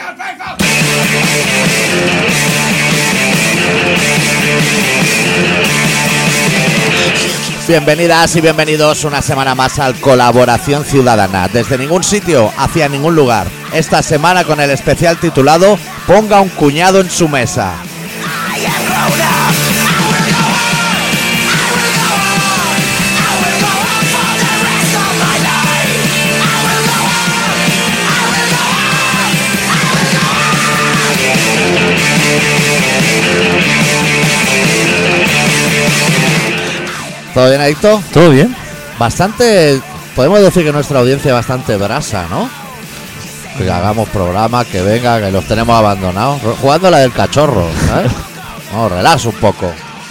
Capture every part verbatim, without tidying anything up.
Bienvenidas y bienvenidos una semana más al Colaboración Ciudadana. Desde ningún sitio hacia ningún lugar. Esta semana con el especial titulado Ponga un cuñado en su mesa. ¿Todo bien, Adicto? ¿Todo bien? Bastante, podemos decir que nuestra audiencia es bastante brasa, ¿no? Que hagamos programa, que venga, que los tenemos abandonados. Jugando la del cachorro, ¿sabes? No, relax un poco.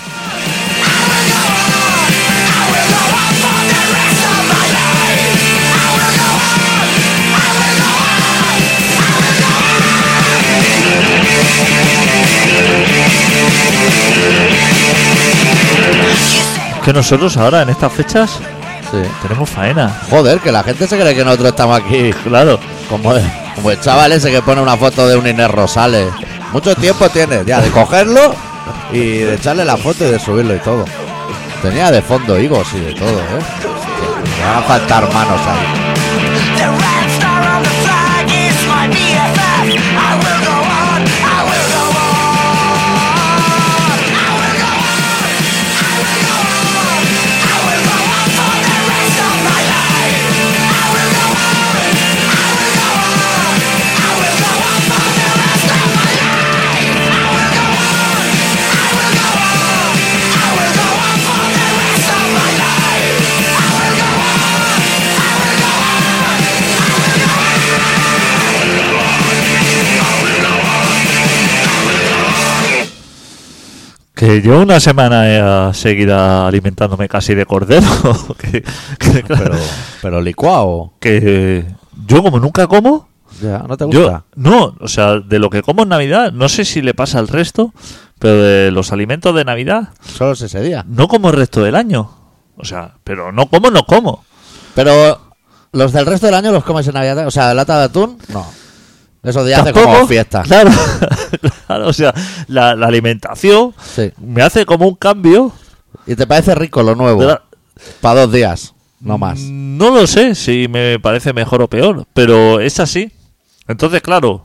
Que nosotros ahora en estas fechas Sí. tenemos faena. Joder, que la gente se cree que nosotros estamos aquí. Claro. Como, como el chaval ese que pone una foto de un Inés Rosales. Mucho tiempo tiene ya de cogerlo y de echarle la foto y de subirlo y todo. Tenía de fondo higos y de todo, ¿eh? Me van a faltar manos ahí. Que yo una semana eh, seguida alimentándome casi de cordero. que, que, Pero, pero licuado. que eh, yo como nunca como. Ya, ¿no te Yo, gusta? no, o sea, de lo que como en Navidad, no sé si le pasa al resto, pero de los alimentos de Navidad, Solo es ese día. no como el resto del año. O sea, pero no como, no como. Pero los del resto del año los comes en Navidad. O sea, lata de atún, no. Esos días hace Tampoco, como fiesta. Claro, claro, o sea, la, la alimentación Sí. me hace como un cambio. Y te parece rico lo nuevo. de la- Para dos días, no más. No lo sé si me parece mejor o peor, pero es así. Entonces, claro,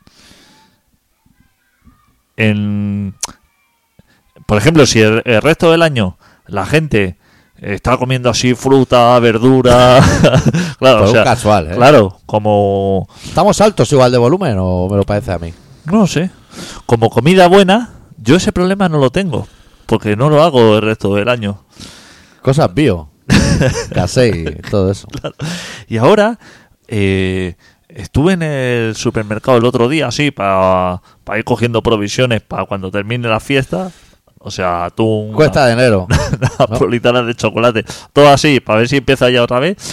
en, por ejemplo, si el, el resto del año la gente está comiendo así fruta, verdura, claro, Pues o sea, un casual, ¿eh? claro, como ¿Estamos altos igual de volumen o me lo parece a mí? no lo sé, como comida buena, yo ese problema no lo tengo, porque no lo hago el resto del año. Cosas bio. Casey y todo eso. Y ahora eh, estuve en el supermercado el otro día, así, para ir cogiendo provisiones para cuando termine la fiesta. O sea, atún, Cuesta de enero. napolitanas de chocolate, todo así, para ver si empieza ya otra vez.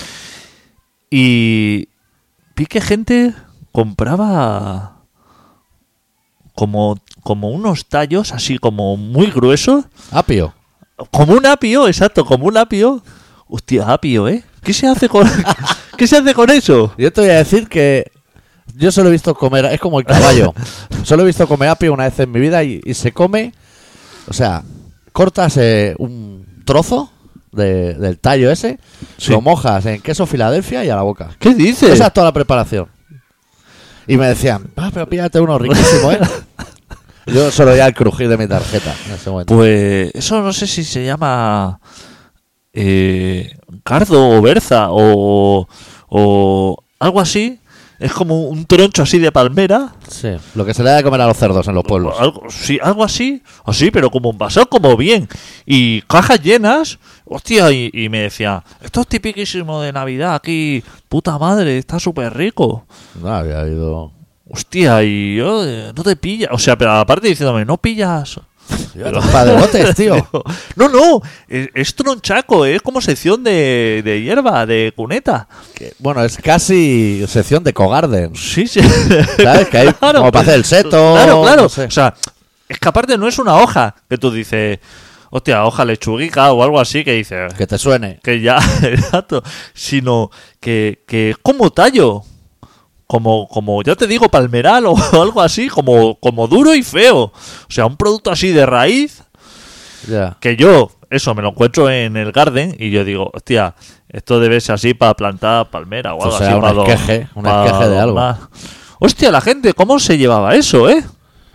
Y vi que gente compraba como, como unos tallos así como muy gruesos. Apio. Como un apio, exacto, como un apio. Hostia, apio, ¿eh? ¿Qué se hace con, ¿qué se hace con eso? Yo te voy a decir que yo solo he visto comer, es como el caballo. Solo he visto comer apio una vez en mi vida y, y se come, o sea, cortas eh, un trozo de, del tallo ese, Sí. lo mojas en queso Filadelfia y a la boca. ¿Qué dices? Esa es toda la preparación. Y me decían, ah, pero píllate uno riquísimo, ¿eh? Yo solo ya el crujir de mi tarjeta en ese momento. Pues eso no sé si se llama eh, cardo o berza o, o algo así. Es como un troncho así de palmera. Sí, lo que se le da de comer a los cerdos en los pueblos. Algo, sí, algo así, así, pero como envasado como bien. Y cajas llenas, hostia, y, y me decía, esto es tipiquísimo de Navidad aquí, puta madre, está súper rico. No había ido. Hostia, y yo, eh, no te pillas, o sea, pero aparte diciéndome, no pillas. Pero, padrotes, tío. No, no, es, es tronchaco, es como sección de, de hierba, de cuneta. Que, bueno, es casi sección de Cogarden. Sí, sí. ¿Sabes? Que hay Claro. como para hacer el seto. Claro, claro. no sé. O sea, es que aparte no es una hoja que tú dices, hostia, hoja lechuguica o algo así que dices Que te suene. que ya, exacto, sino que, que es como tallo. como, como ya te digo, palmeral o algo así, como, como duro y feo. O sea, un producto así de raíz Ya. que yo, eso, me lo encuentro en el garden y yo digo, hostia, esto debe ser así para plantar palmera o O algo sea, así. un para do- esqueje, un para esqueje de algo. donar. Hostia, la gente, ¿cómo se llevaba eso, eh?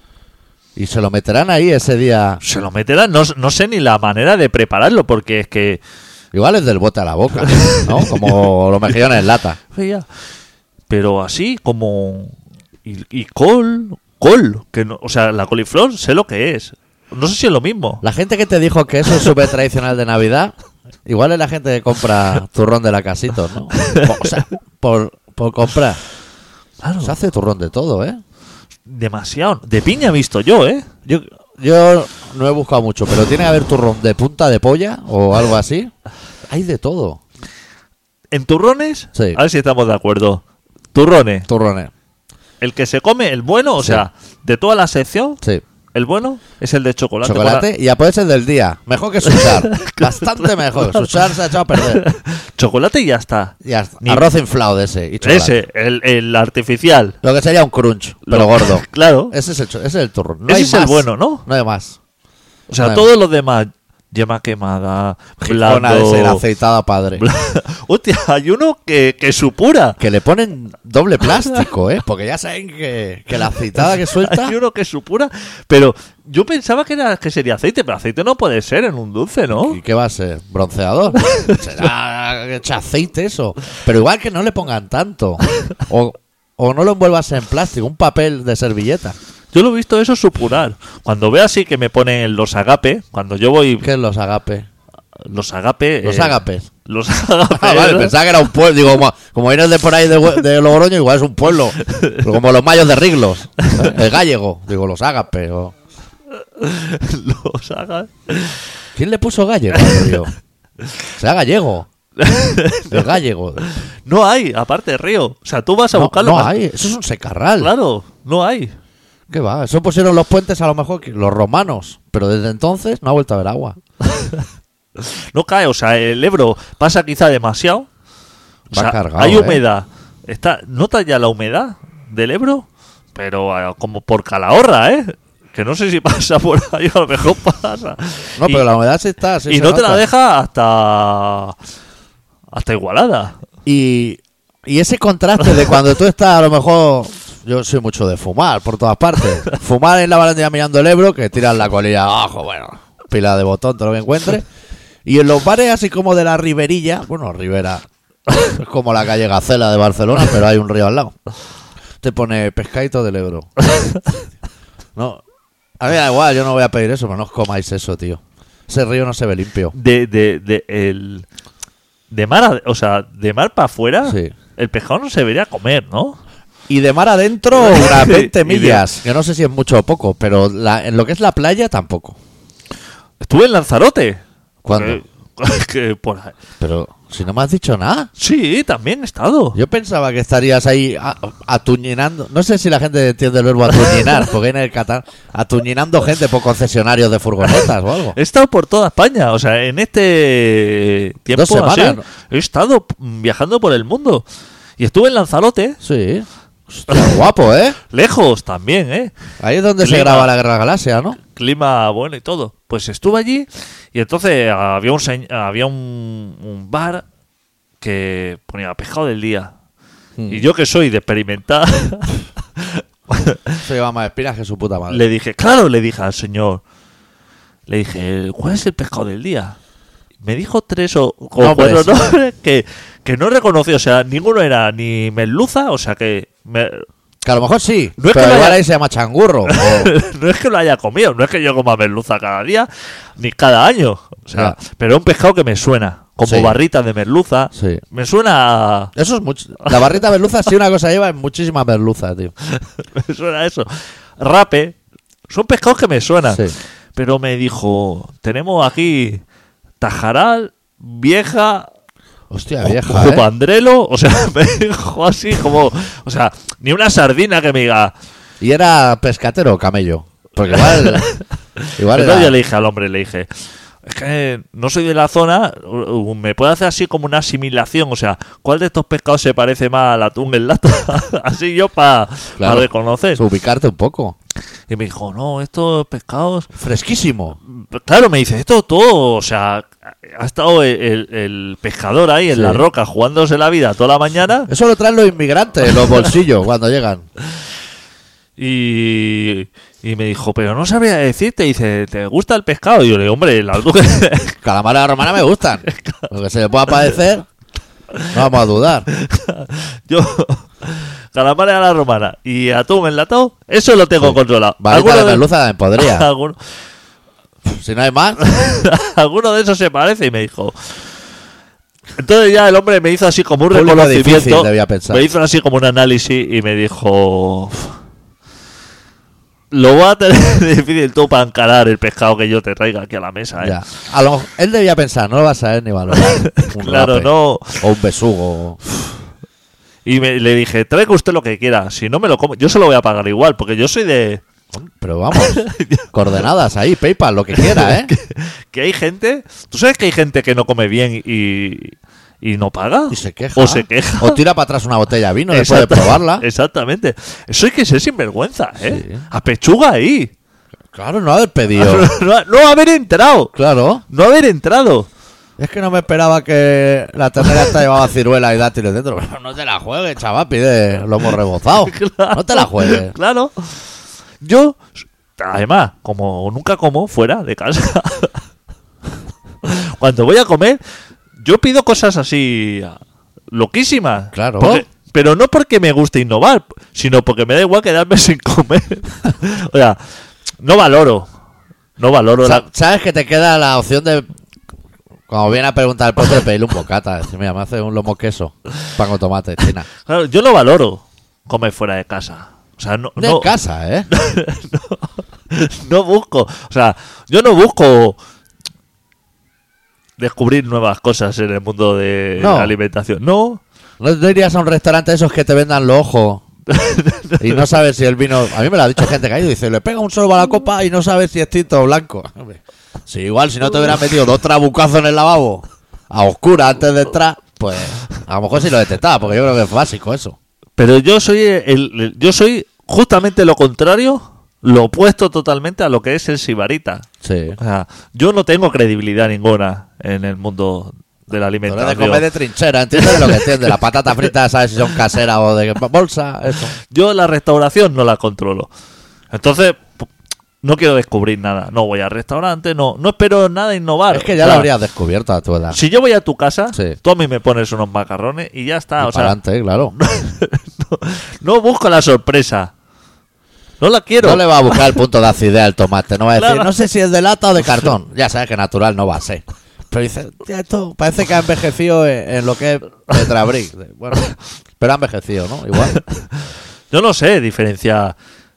Y se lo meterán ahí ese día. Se lo meterán, no, no sé ni la manera de prepararlo, porque es que... Igual es del bote a la boca, ¿no? Como los mejillones en lata. Veía. Pero así como... Y, y col, col, que no, o sea, la coliflor sé lo que es. No sé si es lo mismo. La gente que te dijo que eso es súper tradicional de Navidad, igual es la gente que compra turrón de la Casitos, ¿no? O sea, por, por comprar. Claro, Se hace turrón de todo, ¿eh? demasiado. De piña he visto yo, ¿eh? Yo, yo no he buscado mucho, pero tiene que haber turrón de punta de polla o algo así. Hay de todo. En turrones, Sí. a ver si estamos de acuerdo. Turrones, Turrones. el que se come, el bueno, o Sí. sea, de toda la sección, Sí. el bueno es el de chocolate. Chocolate y ya puede ser del día. Mejor que Suchar. Bastante mejor. Suchar se ha echado a perder. Con- Chocolate y ya está. Y hasta- Ni- arroz inflado de ese. Y chocolate. Ese, el, el artificial. Lo que sería un crunch, pero Lo- gordo. Claro. Ese es el, cho- ese es el turrón. No Ese hay es el más. bueno, ¿no? No hay más. O sea, No hay todos los demás, yema quemada, Una de ser blando... aceitada padre. Hostia, hay uno que, que supura. Que le ponen doble plástico, ¿eh? Porque ya saben que, que la aceitada que suelta. Hay uno que supura. Pero yo pensaba que era que sería aceite, pero aceite no puede ser en un dulce, ¿no? ¿Y qué va a ser? ¿Bronceador? Será que echa aceite eso. Pero igual que no le pongan tanto. O, o no lo envuelvas en plástico, un papel de servilleta. Yo lo he visto eso supurar. Cuando veo así que me ponen los agape, cuando yo voy... ¿Qué es los agape? Los agape... Los eh, agapes. Los agape... Ah, vale, ¿no? pensaba que era un pueblo. Digo, como, como vienes de por ahí de, Hue- de Logroño, igual es un pueblo. Como los mayos de Riglos. ¿eh? El gallego. Digo, los agape. O... Los agape... ¿Quién le puso gallego al río? Será gallego. El gallego. No hay, aparte de río. O sea, tú vas a No, buscarlo... no más- hay. Eso es un secarral. Claro, no hay. ¿Qué va? Eso pusieron los puentes a lo mejor que los romanos. Pero desde entonces no ha vuelto a haber agua. No cae, o sea, el Ebro pasa quizá demasiado. O Va sea, cargado, hay ¿eh? humedad. Está, ¿nota ya la humedad del Ebro? Pero eh, como por Calahorra, ¿eh? Que no sé si pasa por ahí, a lo mejor pasa. No, y, pero la humedad sí está. sí y se no te la nota. deja hasta hasta Igualada. Y, y ese contraste de cuando tú estás a lo mejor... Yo soy mucho de fumar por todas partes. Fumar en la barandilla mirando el Ebro, que tiras la colilla abajo, bueno, pila de botón, todo lo que encuentres. Y en los bares así como de la Riberilla, bueno, Ribera, es como la calle Gacela de Barcelona, pero hay un río al lado. Te pone pescadito del Ebro. No, a mí da igual, yo no voy a pedir eso, pero no os comáis eso, tío. Ese río no se ve limpio. De, de, de, el, de mar, a- o sea, de mar para afuera, Sí. el pescado no se debería comer, ¿no? Y de mar adentro, unas veinte Y de- millas, que no sé si es mucho o poco, pero la- en lo que es la playa tampoco. Estuve en Lanzarote. ¿Cuándo? Que- que por ahí. Pero si no me has dicho nada. Sí, también he estado. Yo pensaba que estarías ahí a- atuñinando. No sé si la gente entiende el verbo atuñinar, porque en el catalán atuñinando gente por concesionarios de furgonetas o algo. He estado por toda España, o sea, en este tiempo Dos semanas, así, ¿no? he estado mm, viajando por el mundo. Y estuve en Lanzarote, Sí. Hostia, guapo, ¿eh? lejos también, ¿eh? Ahí es donde se Clima. graba la Guerra de la Galaxia, ¿no? Clima bueno y todo. Pues estuve allí y entonces había un señ- había un, un bar que ponía pescado del día. Hmm. Y yo que soy de experimentar, Se lleva más espinas que su puta madre. le dije, claro, le dije al señor, le dije, ¿cuál es el pescado del día? Me dijo tres o, o Nombres. cuatro nombres que, que no reconocí, o sea, ninguno era ni merluza, o sea que me- Que a lo mejor sí, No es pero que lo igual haya- ahí se llama changurro. o- no es que lo haya comido, no es que yo coma merluza cada día, ni cada año, o sea, Ya. pero es un pescado que me suena, como Sí. barritas de merluza, Sí. me suena a- Eso es mucho. La barrita merluza, si una cosa lleva, es muchísima merluza, tío. me suena a eso. Rape, son pescados que me suenan, Sí. pero me dijo, tenemos aquí tajaral, vieja, Hostia, vieja, ¿eh? Pandrelo, o sea, me dijo así como, o sea, ni una sardina que me diga. ¿Y era pescatero o camello? Porque igual... igual Entonces era... yo le dije al hombre, le dije, es que no soy de la zona, uh, me puede hacer así como una asimilación, o sea, ¿cuál de estos pescados se parece más al atún en lata? Así yo para Claro. pa reconocer. Ubicarte un poco. Y me dijo, no, estos pescados... Fresquísimo. Claro, me dice, esto todo, o sea, ha estado el, el- el pescador ahí en Sí. la roca jugándose la vida toda la mañana Eso lo traen los inmigrantes en los bolsillos cuando llegan. y, y me dijo, pero no sabría decirte, dice, ¿te gusta el pescado? Y yo le digo, hombre, las dos... Calamares a la romana me gustan. Lo que se le pueda padecer, no vamos a dudar. Yo, calamares a la romana y atún enlatado, eso lo tengo Sí. controlado. Varita Alguno de de- merluza también podría. alguno, Si no hay más, alguno de esos se parece y me dijo... Entonces ya el hombre me hizo así como un Público reconocimiento, difícil, debía pensar. me hizo así como un análisis y me dijo... Lo voy a tener difícil tú para encarar el pescado que yo te traiga aquí a la mesa, ¿eh? ya. A lo, él debía pensar, no lo vas a saber ni valorar. Un Claro, rape no. O un besugo. Y me, le dije, traiga usted lo que quiera, si no me lo como, yo se lo voy a pagar igual, porque yo soy de... Pero vamos, coordenadas ahí, PayPal, lo que quiera, ¿eh? Que hay gente... ¿Tú sabes que hay gente que no come bien y, y no paga? Y se queja. O se queja. O tira para atrás una botella de vino después de Exacta- probarla. Exactamente. Eso hay que ser sinvergüenza, ¿eh? Sí. A pechuga ahí. Claro, no haber pedido. No, no haber entrado. Claro. No haber entrado. Es que no me esperaba que la ternera esta llevaba ciruela y dátiles dentro. Pero no te la juegues, chaval, pide lomo rebozado. Claro. No te la juegues. Claro. Yo, además, como nunca como fuera de casa, cuando voy a comer, yo pido cosas así loquísimas. Claro. Porque- pero no porque me guste innovar, sino porque me da igual quedarme sin comer. O sea, no valoro. No valoro Sa- la... ¿Sabes que te queda la opción de... Cuando viene a preguntar el postre, pedirle un bocata? Decir, mira, me hace un lomo queso, pan con tomate, china. Claro, yo no valoro comer fuera de casa. O sea, no, De no, casa, ¿eh? no busco. O sea, yo no busco descubrir nuevas cosas en el mundo de No. la alimentación. No. ¿No, no irías a un restaurante de esos que te vendan los ojos y no sabes si el vino... A mí me lo ha dicho gente que ha ido y dice, le pega un sorbo a la copa y no sabes si es tinto o blanco. Hombre, si igual, si no te hubieras metido dos trabucazos en el lavabo a oscura antes de entrar, pues a lo mejor sí lo detectaba, porque yo creo que es básico eso. Pero yo soy el, el- yo soy justamente lo contrario, lo opuesto totalmente a lo que es el sibarita. Sí. O sea, yo no tengo credibilidad ninguna en el mundo de la Tú eres alimentación. de comer de trinchera, ¿entiendes de lo que entiendes? Las patatas fritas, ¿sabes si son caseras o de bolsa? Eso. Yo la restauración no la controlo. Entonces, p- no quiero descubrir nada. No voy al restaurante, no, no espero nada innovar. Es que ya O lo sea, habrías descubierto a tu edad. Si yo voy a tu casa, Sí. tú a mí me pones unos macarrones y ya está. Y O sea, para adelante, claro. no busco la sorpresa. No la quiero. No le va a buscar el punto de acidez al tomate. No va a decir, Claro. no sé si es de lata o de cartón. Ya sabes que natural no va a ser. Pero dice, "Tía, esto parece que ha envejecido en, en lo que es Tetrabric". Bueno, pero ha envejecido, ¿no? Igual. Yo no sé diferenciar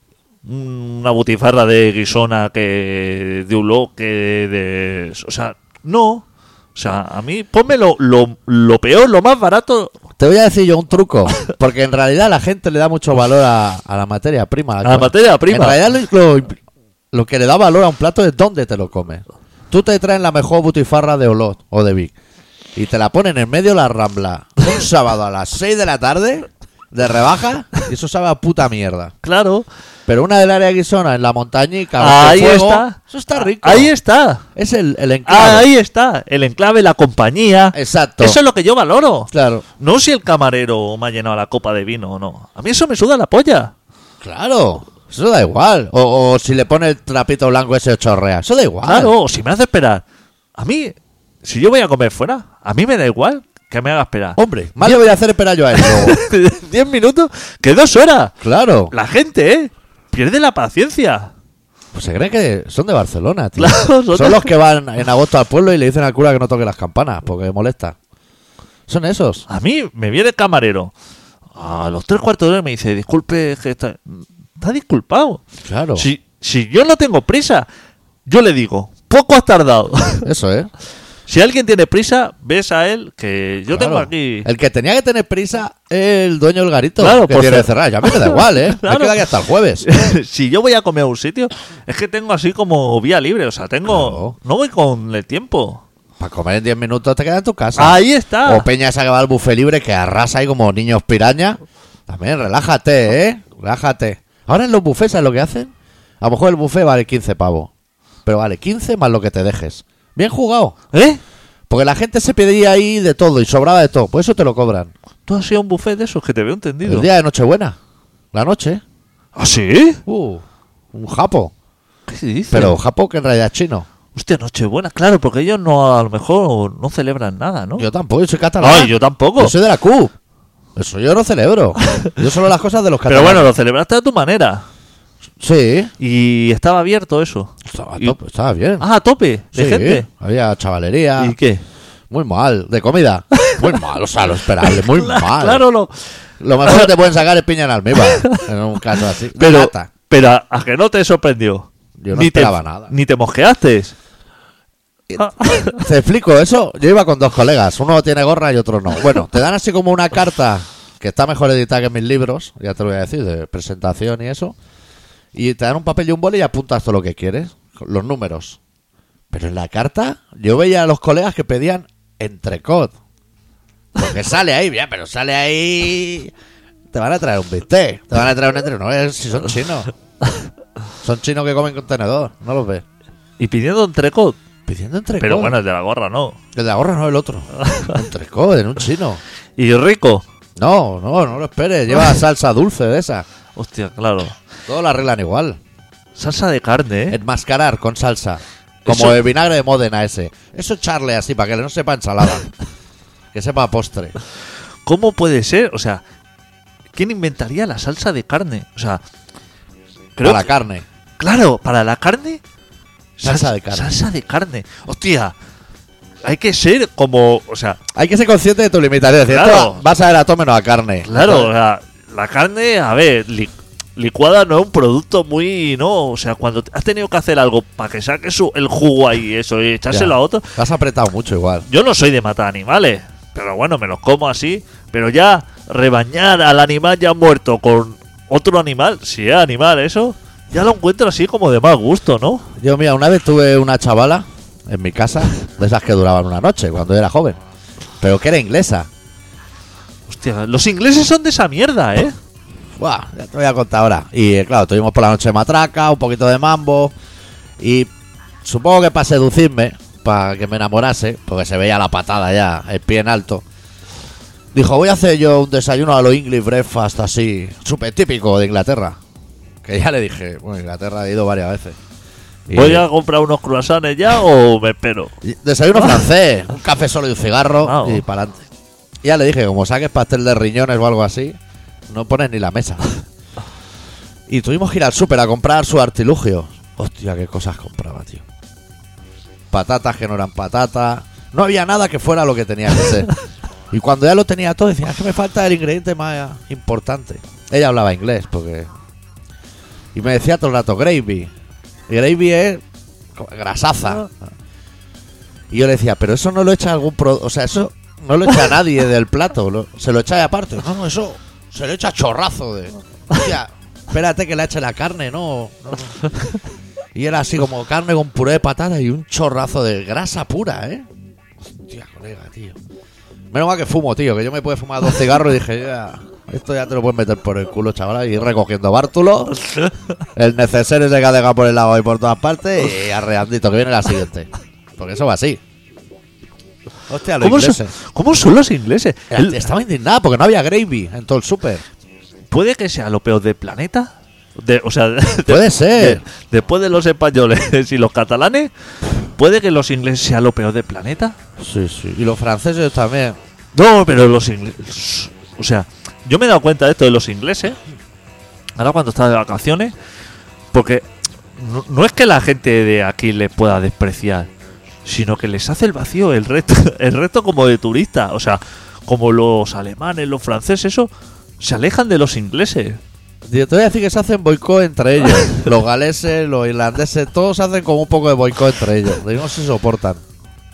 una butifarra de guisona que de uló que de... O sea, no. O sea, a mí ponme lo, lo, lo peor, lo más barato. Te voy a decir yo un truco. Porque en realidad la gente le da mucho valor a, a la materia prima. A la materia prima. En realidad lo, lo- lo que le da valor a un plato es dónde te lo comes. Tú te traen la mejor butifarra de Olot o de Vic y te la ponen en medio de la Rambla un sábado a las seis de la tarde de rebaja y eso sabe a puta mierda. Claro. Pero una del área guisona en la montañica, Ahí bajo fuego, está. eso está rico. Ahí está. Es el, el enclave. Ah, ahí está. El enclave, la compañía. Exacto. Eso es lo que yo valoro. Claro. No si el camarero me ha llenado la copa de vino o no. A mí eso me suda la polla. Claro. Eso da igual. O, o si le pone el trapito blanco ese o chorrea. Eso da igual. Claro, o si me hace esperar. A mí, si yo voy a comer fuera, a mí me da igual que me haga esperar. Hombre, más le voy a hacer esperar yo a él. luego. Diez minutos, que dos horas. Claro. La gente, ¿eh? Pierde la paciencia. Pues se cree que son de Barcelona, tío. Claro, son son de- los que van en agosto al pueblo y le dicen al cura que no toque las campanas porque molesta. Son esos. A mí me viene el camarero. A los tres cuartos de hora me dice, disculpe, que está... Está disculpado. Claro. Si, si yo no tengo prisa, yo le digo, poco has tardado. Eso, ¿eh? Si alguien tiene prisa, ves a él que yo Claro. tengo aquí. El que tenía que tener prisa es el dueño del garito. Claro, que por tiene que cer- cerrar. Ya a mí me da igual, ¿eh? Claro. Me queda aquí hasta el jueves. Si yo voy a comer a un sitio, es que tengo así como vía libre. O sea, tengo. Claro. No voy con el tiempo. Para comer en diez minutos te quedas en tu casa. Ahí está. O peña esa que va al buffet libre que arrasa ahí como niños piraña. También, relájate, ¿eh? Relájate. Ahora en los buffets, ¿sabes lo que hacen? A lo mejor el buffet vale quince pavos. Pero vale quince más lo que te dejes. Bien jugado. ¿Eh? Porque la gente se pedía ahí de todo y sobraba de todo. Por eso te lo cobran. Tú has ido a un buffet de esos que te veo entendido. El día de Nochebuena. La noche. ¿Ah, sí? Uh, un japo. ¿Qué dices? Pero japo que en realidad es chino. Hostia, Nochebuena, claro, porque ellos no a lo mejor no celebran nada, ¿no? Yo tampoco, yo soy catalán. Ay, yo tampoco. Yo soy de la C U. Eso yo no celebro. Yo solo las cosas de los Pero catalanes. bueno, lo celebraste a tu manera. Sí. Y estaba abierto eso. Estaba, Y- top- estaba bien. Ah, a tope, de Sí, gente. había chavalería. ¿Y qué? Muy mal. De comida. Muy mal, o sea, lo esperable. Muy mal. Claro, no. Lo mejor que te pueden sacar es piña en almíbar. En un caso así. De Pero, lata. pero a, a que no te sorprendió. Yo no ni esperaba te, nada. Ni te mosqueaste. Te explico eso. Yo iba con dos colegas. Uno tiene gorra y otro no. Bueno, te dan así como una carta que está mejor editada que mis libros. Ya te lo voy a decir, de presentación y eso. Y te dan un papel y un boli y apuntas todo lo que quieres. Los números. Pero en la carta yo veía a los colegas que pedían entrecot. Porque sale ahí, bien, pero sale ahí... Te van a traer un bistec. Te van a traer un entrecot. No, es- si son chinos. Son chinos que comen con tenedor. No los ves. Y pidiendo entrecot. Pidiendo entrecot. Pero bueno, el de la gorra no. El de la gorra no, el otro. Entrecot, en un chino. Y rico. No, no, no lo esperes. Lleva salsa dulce de esa. Hostia, claro. Todo lo arreglan igual. Salsa de carne, ¿eh? Enmascarar con salsa. Como Eso- el vinagre de Módena ese. Eso echarle así para que no sepa ensalada. Que sepa postre. ¿Cómo puede ser? O sea, ¿quién inventaría la salsa de carne? O sea, creo Para que- carne. claro, para la carne. Salsa sal- de carne. Salsa de carne. Hostia, hay que ser como, o sea, Hay que ser consciente de tu limitación. Es decir, Claro. esto vas a ver a todo menos a carne. claro, o sea, la carne, a ver, li- licuada no es un producto muy, no, o sea, cuando has tenido que hacer algo para que saque su, el jugo ahí, eso, y echárselo Ya. a otro. Has apretado mucho igual. Yo no soy de matar animales, pero bueno, me los como así. Pero ya rebañar al animal ya muerto con otro animal, si es animal eso, ya lo encuentro así como de mal gusto, ¿no? Yo, mira, una vez tuve una chavala en mi casa, de esas que duraban una noche cuando era joven. Pero que era inglesa. Hostia, los ingleses son de esa mierda, ¿eh? Buah, ya te voy a contar ahora. Y eh, claro, tuvimos por la noche matraca, un poquito de mambo. Y supongo que para seducirme, para que me enamorase, porque se veía la patada ya, el pie en alto. Dijo, voy a hacer yo un desayuno a lo English breakfast así, súper típico de Inglaterra. Que ya le dije, bueno, Inglaterra he ido varias veces. Y- ¿Voy a comprar unos croissants ya o me espero? y desayuno francés, un café solo y un cigarro Wow. y para adelante. Ya le dije, como saques pastel de riñones o algo así, no pones ni la mesa. Y tuvimos que ir al súper a comprar su artilugio. Hostia, qué cosas compraba, tío. Patatas que no eran patatas. No había nada que fuera lo que tenía que ser. Y cuando ya lo tenía todo, decía, es que me falta el ingrediente más importante. Ella hablaba inglés, porque... Y me decía todo el rato, gravy. Y gravy es como grasaza. Y yo le decía, pero eso no lo echa algún producto. O sea, eso no lo echa nadie del plato. lo- se lo echa de aparte. No, no, eso se le echa chorrazo de. Hostia, espérate que le eche la carne, no, no, no. Y era así como carne con puré de patata y un chorrazo de grasa pura, ¿eh? Hostia, colega, tío. Menos mal que fumo, tío, que yo me puedo fumar dos cigarros y dije, ya, esto ya te lo puedes meter por el culo, chaval, y ir recogiendo bártulos, el neceser ese que ha dejado por el lado y por todas partes, y arreandito, que viene la siguiente. Porque eso va así. Hostia, los ¿Cómo son, ingleses. cómo son los ingleses? El- Estaba indignada porque no había gravy en todo el súper. ¿Puede que sea lo peor del planeta? De, o sea, de- Puede ser. de- después de los españoles y los catalanes, ¿puede que los ingleses sea lo peor del planeta? Sí, sí. Y los franceses también. No, pero los ingleses... O sea, yo me he dado cuenta de esto de los ingleses, ahora cuando estaba de vacaciones, porque no, no es que la gente de aquí les pueda despreciar, sino que les hace el vacío el resto, el resto como de turistas. O sea, como los alemanes, los franceses, eso, se alejan de los ingleses. Yo te voy a decir que se hacen boicot entre ellos. Los galeses, los irlandeses, todos hacen como un poco de boicot entre ellos. No se soportan.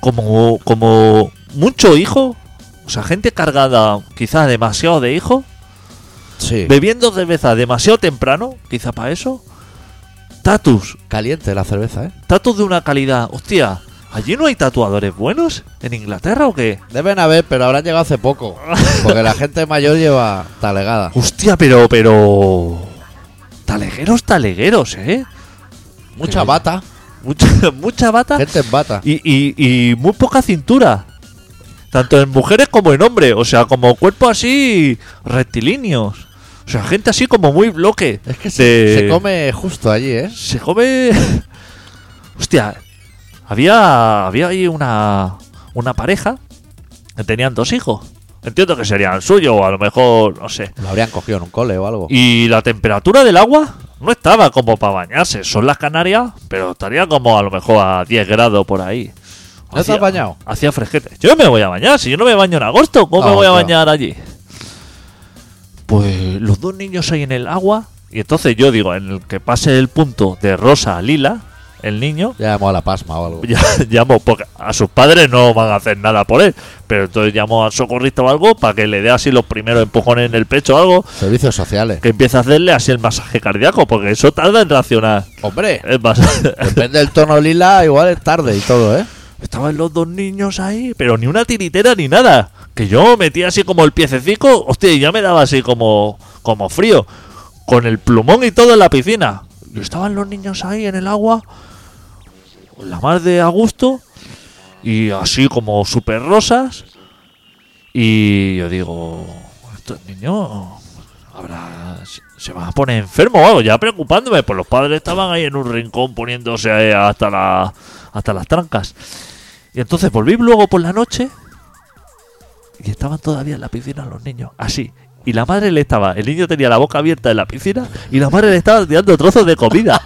como, como mucho hijo, o sea, gente cargada quizás demasiado de hijo, Sí. bebiendo cerveza demasiado temprano, quizá para eso. Tatus, Caliente la cerveza, ¿eh? tatus de una calidad. Hostia, ¿allí no hay tatuadores buenos? ¿En Inglaterra o qué? Deben haber, pero habrán llegado hace poco. Porque la gente mayor lleva talegada. Hostia, pero, pero... Talegueros, talegueros, ¿eh? Mucha ¿Qué? bata. Mucha, mucha bata Gente en bata. y, y, y muy poca cintura. Tanto en mujeres como en hombres. O sea, como cuerpos así rectilíneos. O sea, gente así como muy bloque. Es que se, de- se come justo allí, ¿eh? Se come... Hostia, había, había ahí una, una pareja que tenían dos hijos. Entiendo que serían suyos o a lo mejor, no sé. Lo habrían cogido en un cole o algo. Y la temperatura del agua no estaba como para bañarse. Son las Canarias, pero estaría como a lo mejor a diez grados por ahí. ¿No te Hacía- has bañado? Hacía fresquete. Yo me voy a bañar. Si yo no me baño en agosto, ¿cómo Ah, me voy a claro. bañar allí? Pues los dos niños ahí en el agua. Y entonces yo digo, en el que pase el punto de rosa a lila, el niño, Ya llamó a la pasma o algo. ya llamo, porque a sus padres no van a hacer nada por él. Pero entonces llamo al socorrista o algo para que le dé así los primeros empujones en el pecho o algo. Servicios sociales. Que empiece a hacerle así el masaje cardíaco, porque eso tarda en reaccionar. Hombre, Es más, depende del tono lila, igual es tarde y todo, ¿eh? estaban los dos niños ahí, pero ni una tiritera ni nada. Que yo metía así como el piececico, hostia, y ya me daba así como, como frío. Con el plumón y todo en la piscina. Y estaban los niños ahí en el agua, la mar de a gusto, y así como súper rosas. Y yo digo, estos niños habrá, se- se van a poner enfermos o algo, ya preocupándome, pues los padres estaban ahí en un rincón poniéndose ahí hasta la hasta las trancas. Y entonces volví luego por la noche y estaban todavía en la piscina los niños, así. Y la madre le estaba, el niño tenía la boca abierta en la piscina y la madre le estaba tirando trozos de comida.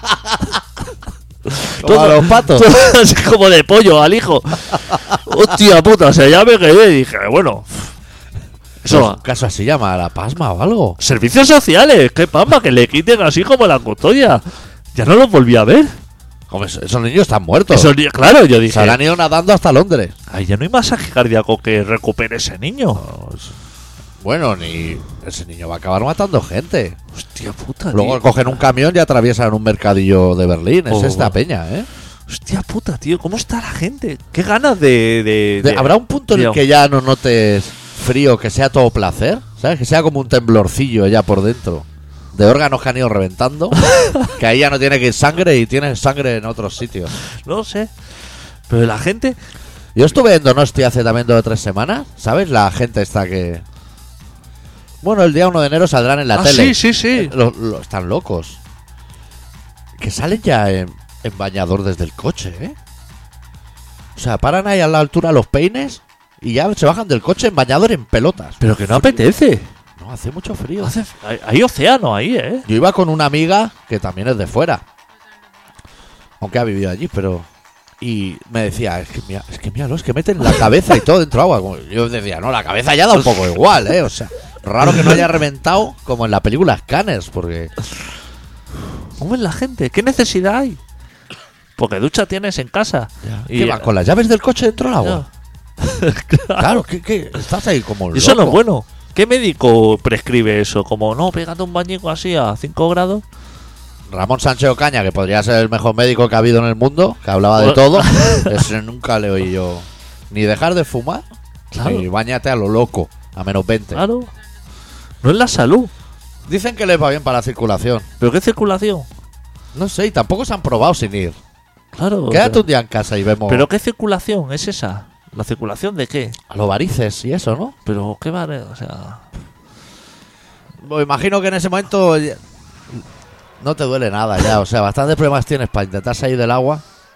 Como a los patos. Todo así como de pollo al hijo. Hostia puta, o sea, ya me quedé y dije, bueno, Eso, eso, un caso así llama a la pasma o algo. servicios sociales, qué pamba, que le quiten así como la custodia. Ya no los volví a ver. Hombre, esos esos niños están muertos. Esos ni- claro, yo dije, Se habrán ido nadando hasta Londres. ay, ya no hay masaje cardíaco que recupere ese niño. Bueno, ni ese niño va a acabar matando gente. Hostia puta, Luego tío. cogen un camión y atraviesan un mercadillo de Berlín. Es Oh, esta va. peña, ¿eh? Hostia puta, tío, ¿cómo está la gente? Qué ganas de... de- De- de- ¿Habrá un punto en el de- que ya no notes frío, que sea todo placer? ¿Sabes? Que sea como un temblorcillo ya por dentro. De órganos que han ido reventando. Que ahí ya no tiene que ir sangre y tienes sangre en otros sitios. No sé. Pero la gente... Yo estuve en Donosti hace también dos o tres semanas. ¿Sabes? La gente está que... Bueno, el día uno de enero saldrán en la Ah, tele. sí, sí, sí. Lo- lo- están locos. Que salen ya en, en bañador desde el coche, ¿eh? O sea, paran ahí a la altura los peines y ya se bajan del coche en bañador en pelotas. Pero que no apetece. No, hace mucho frío. Hace- hay, hay océano ahí, ¿eh? Yo iba con una amiga que también es de fuera. Aunque ha vivido allí, pero... Y me decía, es que mira, es que míralo, es que meten la cabeza y todo dentro de agua. Como yo decía, no, la cabeza ya da un poco igual, ¿eh? O sea, raro que no haya reventado como en la película Scanners, porque... ¿Cómo es la gente? ¿Qué necesidad hay? Porque ducha tienes en casa. ¿Qué van con las llaves del coche dentro del agua? Ya. Claro, ¿qué, qué? Estás ahí como Y eso no es loco. bueno. ¿Qué médico prescribe eso? Como, no, pégate un bañico así a cinco grados. Ramón Sánchez Ocaña, que podría ser el mejor médico que ha habido en el mundo, que hablaba de Bueno. todo, ese nunca le oí yo ni dejar de fumar, Claro. ni bañate a lo loco, a menos veinte. Claro. No es la salud. Dicen que les va bien para la circulación. ¿Pero qué circulación? No sé, y tampoco se han probado sin ir. Claro. Quédate pero, un día en casa y vemos ¿pero qué circulación es esa? ¿La circulación de qué? a los varices y eso, ¿no? Pero qué vale, o sea... Pues imagino que en ese momento ya- no te duele nada ya, o sea, bastantes problemas tienes para intentar salir del agua.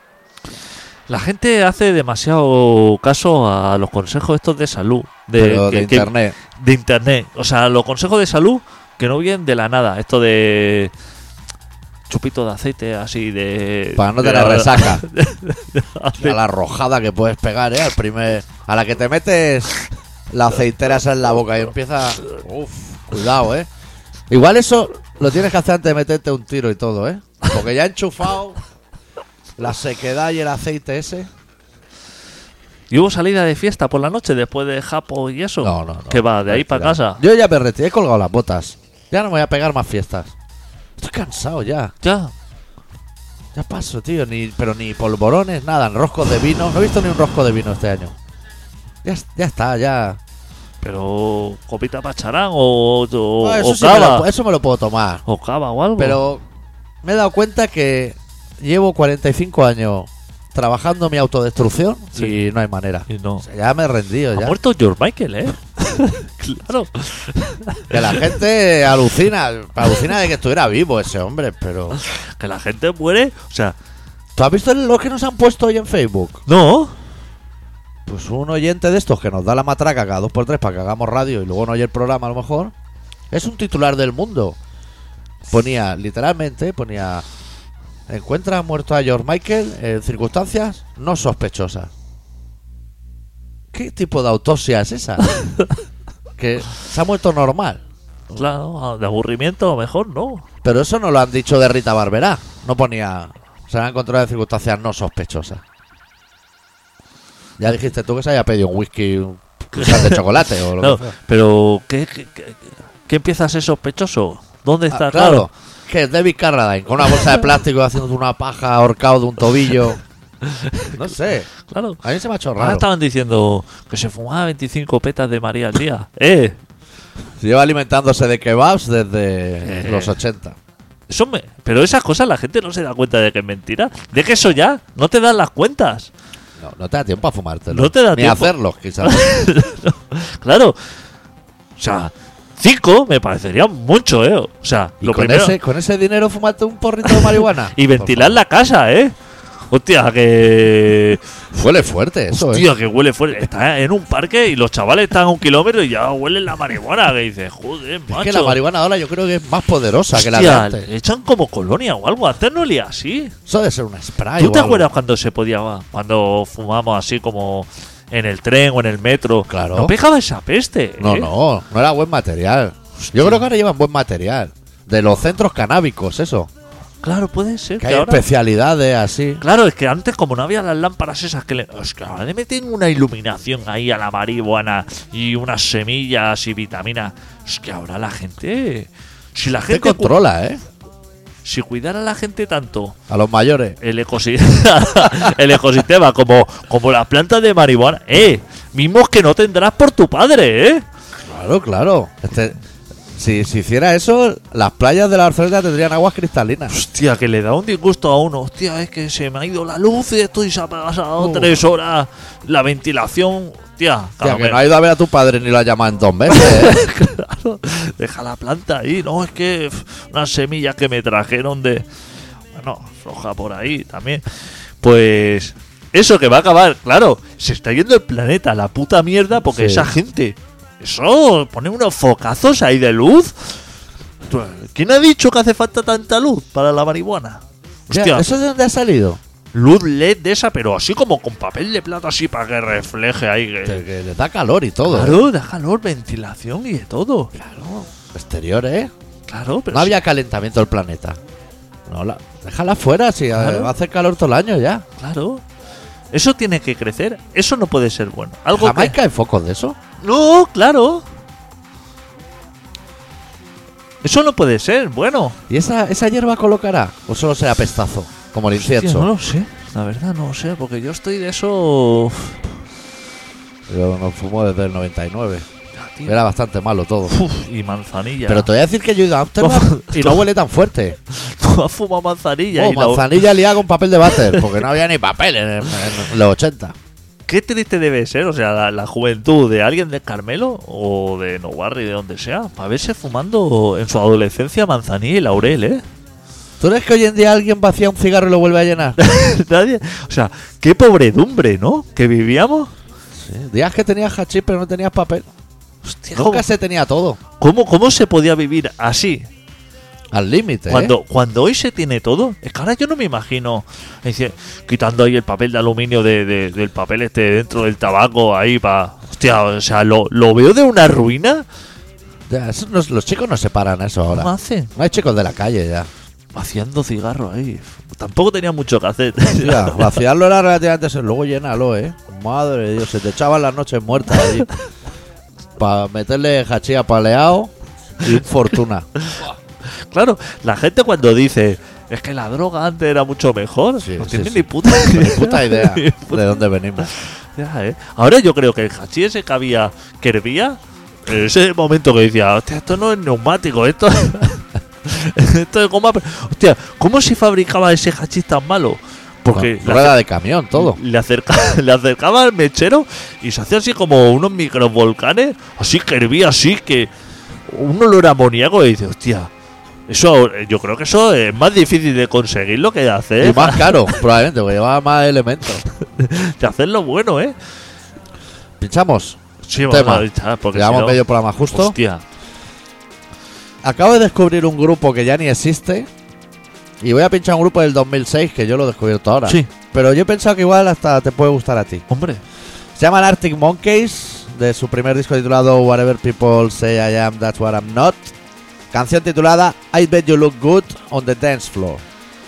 La gente hace demasiado caso a los consejos estos de salud. De, Pero que- de que- internet. de internet. O sea, los consejos de salud que no vienen de la nada. Esto de chupito de aceite así de... Para no de tener la- resaca. aceite. A la arrojada que puedes pegar, ¿eh? Al primer, a la que te metes la aceitera esa en la boca y empieza... Uf, cuidado, ¿eh? Igual eso lo tienes que hacer antes de meterte un tiro y todo, ¿eh? Porque ya enchufado la sequedad y el aceite ese... ¿Y hubo salida de fiesta por la noche después de Japo y eso? No, no, no. ¿Qué va? ¿De ahí para casa? Yo ya me retiré, he colgado las botas. Ya no me voy a pegar más fiestas. Estoy cansado ya. Ya. Ya paso, tío. Ni, pero ni polvorones, nada. Roscos de vino. No he visto ni un rosco de vino este año. Ya, ya está, ya. Pero copita pacharán o, o, Ah, eso, o sí me cava. lo, eso me lo puedo tomar. O cava o algo. Pero me he dado cuenta que llevo cuarenta y cinco años trabajando mi autodestrucción Sí. y no hay manera. Y no. O sea, ya me he rendido. Ha Ya. muerto George Michael, ¿eh? Claro. Que la gente alucina. Alucina de que estuviera vivo ese hombre, pero... Que la gente muere. O sea, ¿Tú has visto lo que nos han puesto hoy en Facebook? no. Pues un oyente de estos que nos da la matraca cada dos por tres para que hagamos radio y luego no oye el programa a lo mejor. Es un titular del Mundo. Ponía, literalmente, ponía... Encuentra muerto a George Michael en circunstancias no sospechosas. ¿Qué tipo de autopsia es esa? Que se ha muerto normal. Claro, de aburrimiento a lo mejor no. Pero eso no lo han dicho de Rita Barberá. No ponía... Se han encontrado en circunstancias no sospechosas. Ya dijiste tú que se haya pedido un whisky un cristal de chocolate o lo No, que sea. pero ¿qué, qué, qué, qué empieza a ser sospechoso? ¿Dónde está? Ah, claro. Que es David Carradine con una bolsa de plástico haciendo una paja ahorcado de un tobillo. No sé. Claro. A mí se me ha hecho Ahora raro. estaban diciendo que se fumaba veinticinco petas de María al día. ¡Eh! Lleva alimentándose de kebabs desde Eh. los ochenta. Eso me... Pero esas cosas la gente no se da cuenta de que es mentira. De que eso ya no te dan las cuentas. No, no te da tiempo a fumártelo. No te da Ni tiempo. a hacerlos, quizás. No, claro. O sea, cinco me parecería mucho, ¿eh? O sea, Y lo con, primero... ese, con ese dinero fumarte un porrito de marihuana. Y ventilar la casa, ¿eh? Hostia, que... Huele fuerte eso, Hostia, eh. que huele fuerte. Está en un parque y los chavales están a un kilómetro y ya huelen la marihuana. Que dices, joder, macho. Es que la marihuana ahora yo creo que es más poderosa que la de Hostia, antes. le echan como colonia o algo. Hacérnosle así. Eso debe ser un spray. ¿Tú o te algo. acuerdas cuando se podía, cuando fumamos así como en el tren o en el metro? Claro. No pegaba esa peste. No, ¿eh? no, no era buen material. Yo creo que ahora llevan buen material. De los centros canábicos, eso. Claro, puede ser. Que Que hay ahora... especialidades así. Claro, es que antes, como no había las lámparas esas que le. Es que ahora le meten una iluminación ahí a la marihuana y unas semillas y vitaminas. Es que ahora la gente. Si la Te gente. cu- controla, ¿eh? Si cuidara a la gente tanto A los mayores. el ecosistema, el ecosistema como, como las plantas de marihuana, eh, mismos que no tendrás por tu padre, eh. Claro, claro. Este, si, si hiciera eso, las playas de la Barcelona tendrían aguas cristalinas. Hostia, que le da un disgusto a uno. Hostia, es que se me ha ido la luz y esto y se ha pasado Uh. tres horas. La ventilación, hostia. Tía, claro, que me- no ha ido a ver a tu padre ni lo ha llamado en dos meses. ¿eh? Claro, deja la planta ahí. No, es que pf, unas semillas que me trajeron de. Bueno, floja por ahí también. Pues. Eso que va a acabar, claro. Se está yendo el planeta a la puta mierda porque Sí. esa gente. Eso, pone unos focazos ahí de luz. Tú, ¿quién ha dicho que hace falta tanta luz para la marihuana? Ya, Hostia, ¿eso de dónde ha salido? luz L E D de esa, pero así como con papel de plata, así para que refleje ahí. Que, Que, que le da calor y todo. ¿eh? claro, da calor, ventilación y de todo. Claro. Exterior, ¿eh? Claro, pero No sí. había calentamiento del planeta. No, la, déjala fuera, si Claro. va a hacer calor todo el año ya. Claro. Eso tiene que crecer. Eso no puede ser bueno. Algo Jamás que... hay focos de eso. No, claro. Eso no puede ser bueno. ¿Y esa, esa hierba colocará? ¿O solo será pestazo? Como el Hostia, incienso. no lo sé. La verdad no lo sé, porque yo estoy de eso... Yo no fumo desde el noventa y nueve. Ya, tío. Era bastante malo todo. Uf, y manzanilla. Pero te voy a decir que yo he ido a Amsterdam y no huele tan fuerte. Tú has fumado manzanilla Oh, y la- manzanilla liada con papel de váter, porque no había ni papel en, el- en los ochenta. Qué triste debe ser, o sea, la, la juventud de alguien de Carmelo o de Novarri, de donde sea, para verse fumando en su adolescencia manzanilla y laurel, ¿eh? ¿Tú crees que hoy en día alguien vacía un cigarro y lo vuelve a llenar? Nadie, o sea, qué pobredumbre, ¿no? Que vivíamos. Sí, días que tenías hachís pero no tenías papel. Hostia, Nunca ¿cómo, se tenía todo. cómo, cómo se podía vivir así? Al límite, ¿eh? Cuando, cuando hoy se tiene todo, es que ahora yo no me imagino dice, quitando ahí el papel de aluminio de, de- del papel este dentro del tabaco ahí para... Hostia, o sea, lo, lo veo de una ruina. Ya, eso no- los chicos no se paran a eso ¿Cómo ahora. hacen? No hay chicos de la calle ya. vaciando cigarro ahí. Tampoco tenía mucho que hacer. Hostia, vaciarlo era relativamente sencillo. Luego llénalo, ¿eh? Madre de Dios, se te echaban las noches muertas allí. Para meterle hachís apaleado y fortuna. Claro, la gente cuando dice es que la droga antes era mucho mejor, Sí, no sí, tiene sí. ni puta Ni puta idea Ni puta de dónde venimos. idea, ¿eh? Ahora yo creo que el hachís ese que había, que hervía, en ese momento que decía, hostia, esto no es neumático, esto, esto es goma. Hostia, ¿cómo se fabricaba ese hachís tan malo? Porque Con rueda de camión, todo. le, acerca, le acercaba al mechero y se hacía así como unos microvolcanes, así que hervía así, que un olor amoníaco y dice, hostia, eso, yo creo que eso es más difícil de conseguirlo que de hacer. Y más caro, probablemente, porque llevaba más elementos. De hacerlo bueno, ¿eh? Pinchamos. Sí, Tema. vamos a echar, porque Llevamos si no, medio programa justo. hostia. Acabo de descubrir un grupo que ya ni existe. Y voy a pinchar un grupo del dos mil seis que yo lo he descubierto ahora. Sí. Pero yo he pensado que igual hasta te puede gustar a ti. Hombre, Se llaman Arctic Monkeys, de su primer disco titulado Whatever People Say I Am, That's What I'm Not. Canción titulada I Bet You Look Good on the Dance Floor.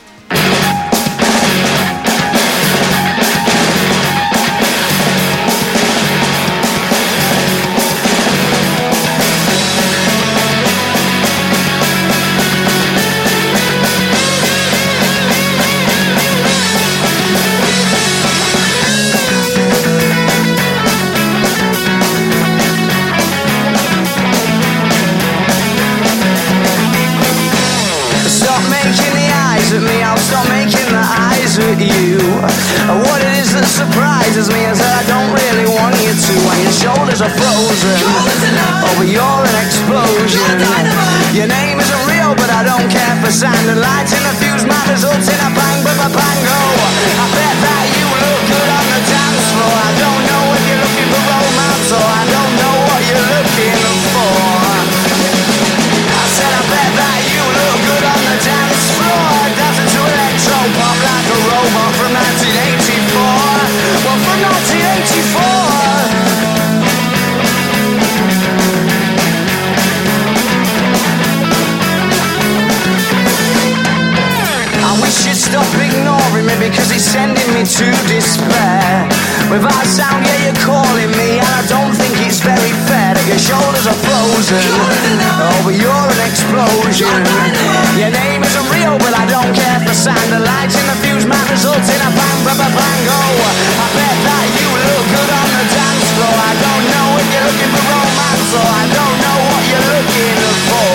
Stop making the eyes at me, I'll stop making the eyes at you. What it is that surprises me is that I don't really want you to. When your shoulders are frozen, oh but you're an explosion. Your name isn't real but I don't care for sand and lights in the fuse, my results in a bang but a bango. I bet that you look good on the dance floor. I don't know if you're looking for romance or I don't know what you're looking for. I said I bet that you look good on the dance floor, dancing to electro pop like a robot from nineteen eighty-four. Well, from nineteen eighty-four. I wish you'd stop ignoring me because it's sending me to despair. Without sound, yeah, you're calling me, and I don't think it's very fair that your shoulders are frozen. Oh, but you're an explosion. Your name isn't real, but I don't care for sound. The lights in the fuse might result in a bang, ba ba bang, oh. I bet that you look good on the dance floor. I don't know if you're looking for romance, or I don't know what you're looking for.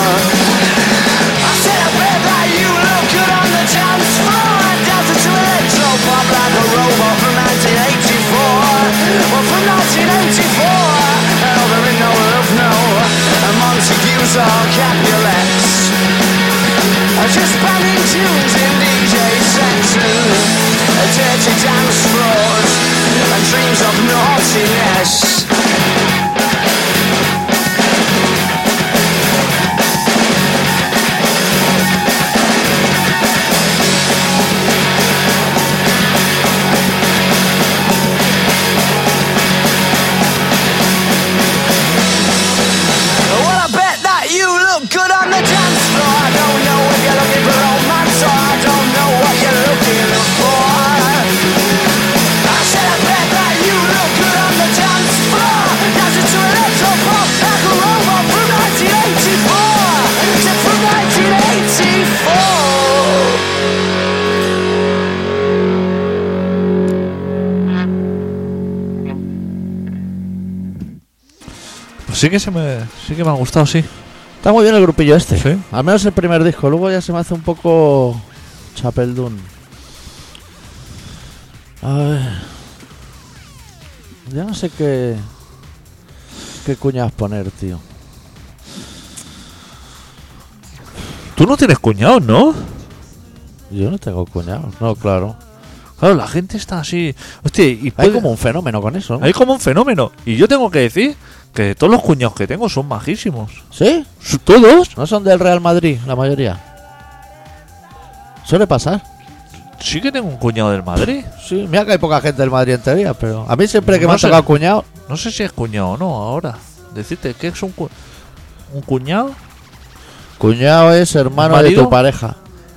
I said I bet that you look good on the dance floor, dancing to electro pop like a robot from nineteen eighty-four. Well, from nineteen eighty-four. Oh, there ain't no love, no. And Montagues or Capulets. Just banging tunes in D J sections, dirty dance floors, and dreams of naughtiness. Well, I bet that you look good on the dance floor. I don't know if you're looking for romance or I don't know what you're looking for. I said I bet that you look good on the dance floor, dancing to electro pop like a robot from nineteen eighty-four. Said from nineteen eighty-four. pues sí que se me, sí que me ha gustado, sí. Está muy bien el grupillo este. Sí. Al menos el primer disco. Luego ya se me hace un poco chapeldún. A ver. Ya no sé qué qué cuñas poner, tío. Tú no tienes cuñados, ¿no? Yo no tengo cuñados. No, claro. Claro, la gente está así. Hostia, y Hay puede- como un fenómeno con eso, ¿no? hay como un fenómeno. Y yo tengo que decir que todos los cuñados que tengo son majísimos. ¿Sí? Su- ¿Todos? ¿No son del Real Madrid, la mayoría? Suele pasar. Sí que tengo un cuñado del Madrid. Sí, mira que hay poca gente del Madrid en teoría, pero a mí siempre que No me han sé. tocado cuñado, No sé si es cuñado o no ahora. Decirte que es un, cu- un cuñado. cuñado es hermano de ¿Marido? tu pareja.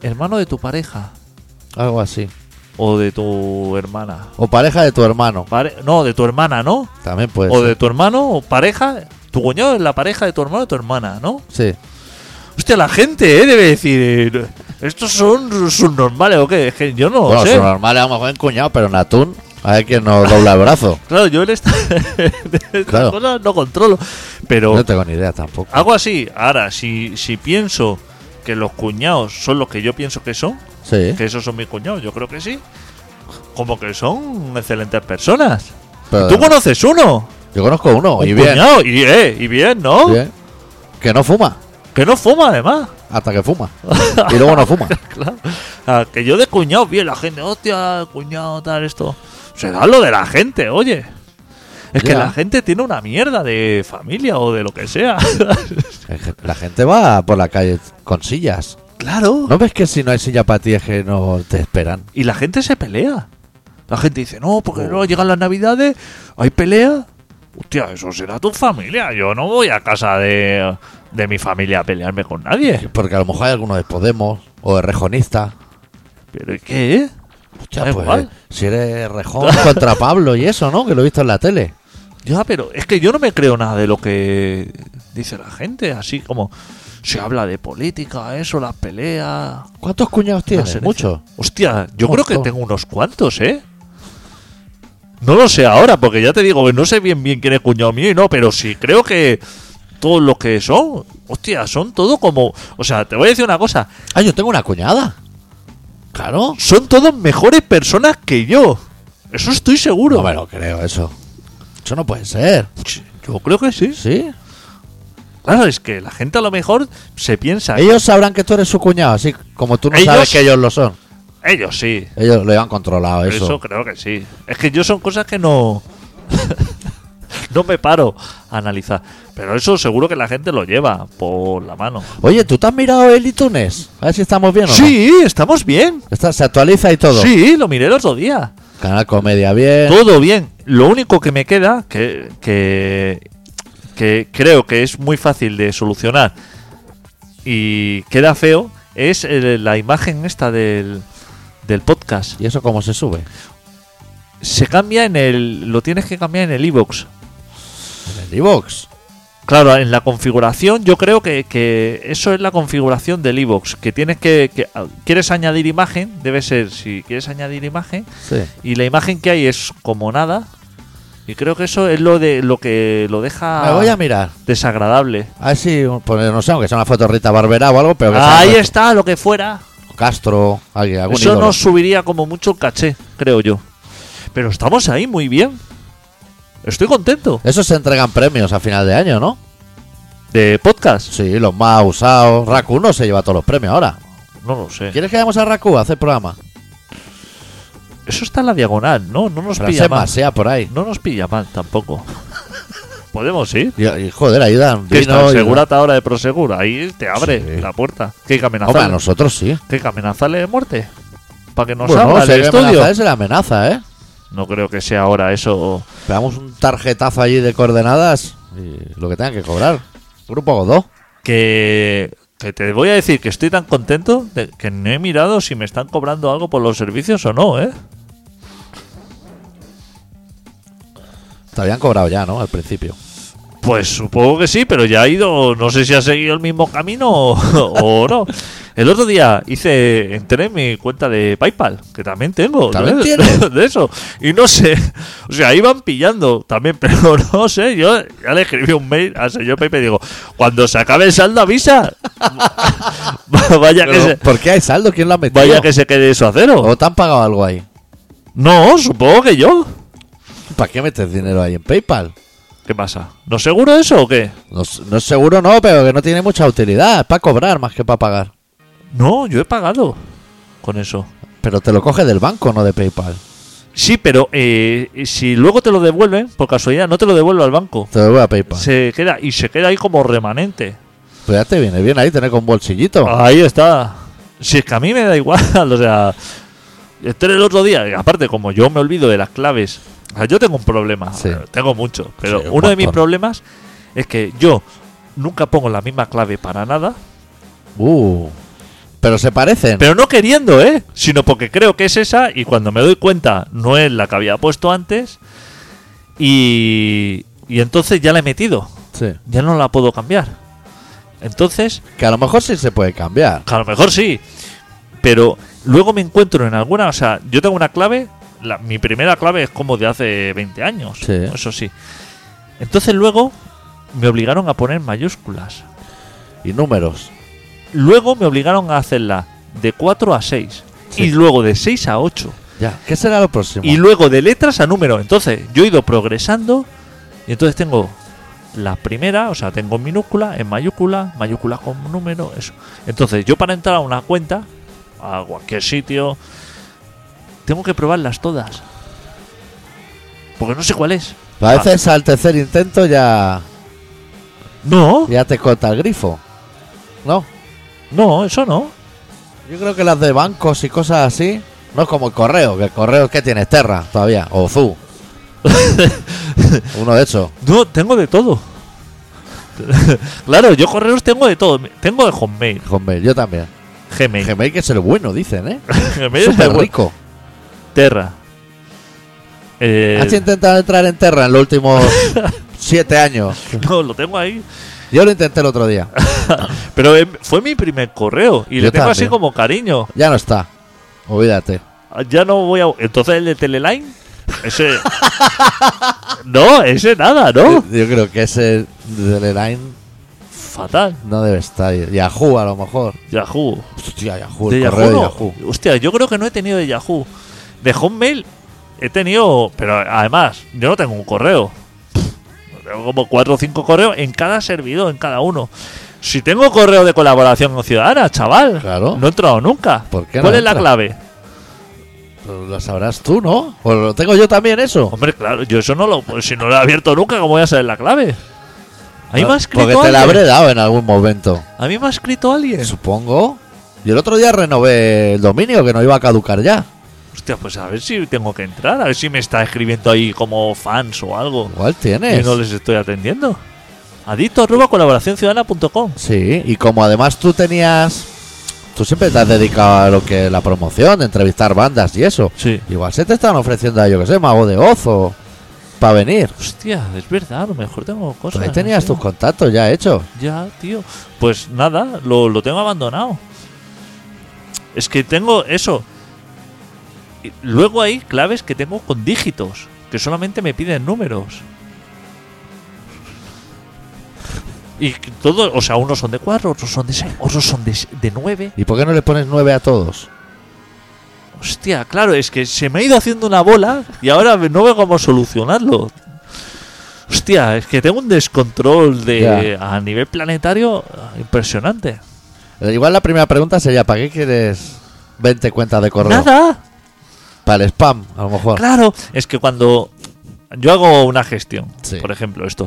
hermano de tu pareja Algo así. o de tu hermana. O pareja de tu hermano. Pare- no, de tu hermana, ¿no? También puede O ser. de tu hermano o pareja. Tu cuñado es la pareja de tu hermano o de tu hermana, ¿no? Sí. Hostia, la gente, ¿eh? Debe decir, ¿estos son subnormales o qué? Es que yo no bueno, sé. su normal es a lo mejor encuñado, pero en atún, a ver quién nos dobla el brazo. Claro, yo en esta, de estas Claro. cosas no controlo. Pero No tengo ni idea tampoco. algo así. Ahora, si, si pienso que los cuñados son los que yo pienso que son, Sí. que esos son mis cuñados, yo creo que sí. Como que son excelentes personas. Pero ¿Tú conoces uno? yo conozco uno, Un y bien. cuñado, y, eh, y bien, ¿no? Bien. Que no fuma, Que no fuma, además. hasta que fuma. Y luego no fuma. Claro. Ah, que yo de cuñado, bien, la gente, hostia, cuñado, tal, esto. Se da lo de la gente, oye. Es que Ya. la gente tiene una mierda de familia o de lo que sea. La gente va por la calle con sillas. Claro. ¿No ves que si no hay silla para ti es que no te esperan? Y la gente se pelea. La gente dice, no, porque no llegan las navidades, hay pelea. Hostia, eso será tu familia. Yo no voy a casa de, de mi familia a pelearme con nadie. Porque a lo mejor hay alguno de Podemos o de Rejonista. ¿Pero qué? Hostia, Da pues igual. si eres Rejón contra Pablo y eso, ¿no? Que lo he visto en la tele. Ya, pero es que yo no me creo nada de lo que dice la gente. Así como se habla de política, eso, las peleas. ¿Cuántos cuñados las tienes? herencias. Muchos. Hostia, yo Un creo que montón. tengo unos cuantos, ¿eh? No lo sé ahora, porque ya te digo que no sé bien bien quién es cuñado mío y no, pero sí creo que todos los que son, hostia, son todo como... O sea, te voy a decir una cosa, Ah, yo tengo una cuñada. Claro. son todos mejores personas que yo. Eso estoy seguro. No me lo creo, eso. Eso no puede ser. Yo creo que sí. ¿Sí? Claro, es que la gente a lo mejor se piensa... Ellos sabrán que tú eres su cuñado, así como tú no Ellos- sabes que ellos lo son. Ellos sí. Ellos lo llevan controlado, Eso. eso. creo que sí. Es que yo son cosas que no... no me paro a analizar. Pero eso seguro que la gente lo lleva por la mano. Oye, ¿tú te has mirado el iTunes? A ver si estamos bien o no. Sí, estamos bien. Está- se actualiza y todo. Sí, lo miré el otro día. Canal Comedia bien. Todo bien. Lo único que me queda, que, que, que creo que es muy fácil de solucionar y queda feo, es el- la imagen esta del, del podcast. ¿Y eso cómo se sube? Se cambia en el... Lo tienes que cambiar en el iVoox. En el iVoox. Claro, en la configuración, yo creo que, que eso es la configuración del iVoox. Que tienes que, que... ¿Quieres añadir imagen? Debe ser, si quieres añadir imagen. Sí. Y la imagen que hay es como nada. Y creo que eso es lo de lo que lo deja Me voy a mirar. desagradable. A ver si, pues, no sé, aunque sea una foto de Rita Barbera o algo, pero que sea Ahí nuestro. está, lo que fuera. Castro, alguien, algún Eso ídolo. nos subiría como mucho el caché, creo yo. Pero estamos ahí muy bien. Estoy contento. Eso se entregan premios a final de año, ¿no? De podcast, Sí, los más usados. Raku no se lleva todos los premios ahora. no lo sé. ¿Quieres que vayamos a Raku a hacer programa? Eso está en la diagonal, ¿no? No nos Para pilla ser mal. más, sea por ahí. No nos pilla mal tampoco. Podemos ir. Y, y, joder, ahí dan ¿Qué está? vino. y- Segurata ahora de Prosegura. Ahí te abre Sí. la puerta. ¿Qué hay que Hombre, a amenazarle? nosotros sí. ¿Qué hay que amenazarle de muerte? Para que nos Bueno, abra si el hay que estudio. amenazar, es la amenaza, ¿eh? No creo que sea ahora eso. Pegamos un tarjetazo allí de coordenadas y lo que tengan que cobrar. Grupo Godó. Que, que te voy a decir que estoy tan contento de que no he mirado si me están cobrando algo por los servicios o no, ¿eh? Te habían cobrado ya, ¿no? Al principio. Pues supongo que sí, pero ya ha ido, no sé si ha seguido el mismo camino o, o no. El otro día hice, entré en mi cuenta de PayPal, que también tengo. ¿También de, tienes? de eso. Y no sé, o sea, iban pillando también, pero no sé, yo ya le escribí un mail al señor PayPal y digo, cuando se acabe el saldo avisa. vaya, que Pero, se, ¿por qué hay saldo? ¿Quién lo ha metido? vaya que se quede eso a cero. ¿O te han pagado algo ahí? No, supongo que yo. ¿Para qué metes dinero ahí en PayPal? ¿Qué pasa? ¿No seguro eso o qué? No, s- no es seguro, no, pero que no tiene mucha utilidad. Es para cobrar más que para pagar. No, yo he pagado con eso. Pero te lo coge del banco, no de PayPal. Sí, pero eh, si luego te lo devuelven, por casualidad, no te lo devuelve al banco. Te lo devuelve a PayPal. Se queda y se queda ahí como remanente. Pues ya te viene bien ahí tener con bolsillito. Ahí está. Si es que a mí me da igual, o sea, entré el otro día, y aparte como yo me olvido de las claves, o sea, yo tengo un problema, Sí. eh, tengo mucho, pero Sí, un uno de mis montón. problemas es que yo nunca pongo la misma clave para nada. Uh, Pero se parecen. Pero no queriendo, ¿eh? Sino porque creo que es esa y cuando me doy cuenta no es la que había puesto antes y, y entonces ya la he metido. Sí. Ya no la puedo cambiar. Entonces, Que a lo mejor sí se puede cambiar. a lo mejor sí. Pero luego me encuentro en alguna... O sea, yo tengo una clave... La, mi primera clave es como de hace veinte años. Sí. Eso sí. Entonces luego me obligaron a poner mayúsculas. Y números. Luego me obligaron a hacerla de cuatro a seis. Sí. Y luego de seis a ocho. Ya. ¿Qué será lo próximo? Y luego de letras a número. Entonces yo he ido progresando. Y entonces tengo la primera, o sea, tengo en minúscula, en mayúscula, mayúscula con número, eso. Entonces yo para entrar a una cuenta, a cualquier sitio, tengo que probarlas todas. Porque no sé cuál es. A veces al tercer intento ya, No, ya te corta el grifo. ¿No? no, eso no. Yo creo que las de bancos y cosas así, no es como el correo, que el correo que tienes Terra todavía, o Zu. Uno de esos. No, tengo de todo. Claro, yo correos tengo de todo. Tengo de Hotmail, Hotmail, yo también. Gmail, Gmail que es el bueno, dicen, ¿eh? Gmail es Súper el bueno. rico. Terra. Eh, ¿Has intentado entrar en Terra en los últimos siete años? no, lo tengo ahí. Yo lo intenté el otro día. Pero eh, fue mi primer correo y Yo le tengo también. así como cariño. Ya no está. Olvídate. Ya no voy a... Entonces el de Teleline, ese... No, ese nada, ¿no? Yo creo que ese de Line Fatal. no debe estar. Yahoo a lo mejor. Yahoo. Hostia, Yahoo, De el Yahoo correo no. de Yahoo. Hostia, yo creo que no he tenido de Yahoo. De Hotmail he tenido... Pero además, yo no tengo un correo. Tengo como cuatro o cinco correos en cada servidor, en cada uno. Si tengo correo de colaboración ciudadana, chaval. Claro. No he entrado nunca. ¿Por qué no ¿Cuál es la entra? clave? Pues lo sabrás tú, ¿no? Pues lo tengo yo también eso. Hombre, claro, yo eso no lo... Pues si no lo he abierto nunca, ¿cómo voy a saber la clave? A mí me ha escrito Porque te la alguien. habré dado en algún momento. A mí me ha escrito alguien. Supongo. Y el otro día renové el dominio que no iba a caducar ya. Hostia, pues a ver si tengo que entrar. A ver si me está escribiendo ahí como fans o algo. Igual Y tienes. no les estoy atendiendo. Adicto arroba colaboración ciudadana punto com. Sí, y como además tú tenías... Tú siempre te has dedicado a lo que la promoción, de entrevistar bandas y eso. Sí. Igual se te están ofreciendo a, yo que sé, Mago de Oz o para venir. Hostia, es verdad, a lo mejor tengo cosas. Pues ahí tenías tío. tus contactos ya hechos. Ya, tío. Pues nada, lo, lo tengo abandonado. Es que tengo eso. Y luego hay claves que tengo con dígitos, que solamente me piden números. Y que todo, o sea, unos son de cuatro, otros son de seis, otros son de, de nueve. ¿Y por qué no le pones nueve a todos? Hostia, claro, es que se me ha ido haciendo una bola y ahora no veo cómo solucionarlo. Hostia, es que tengo un descontrol de a nivel planetario eh, impresionante. Eh, Igual la primera pregunta sería, ¿para qué quieres veinte cuentas de correo? Nada. Para el spam, a lo mejor. Claro, es que cuando yo hago una gestión, Sí. por ejemplo, esto,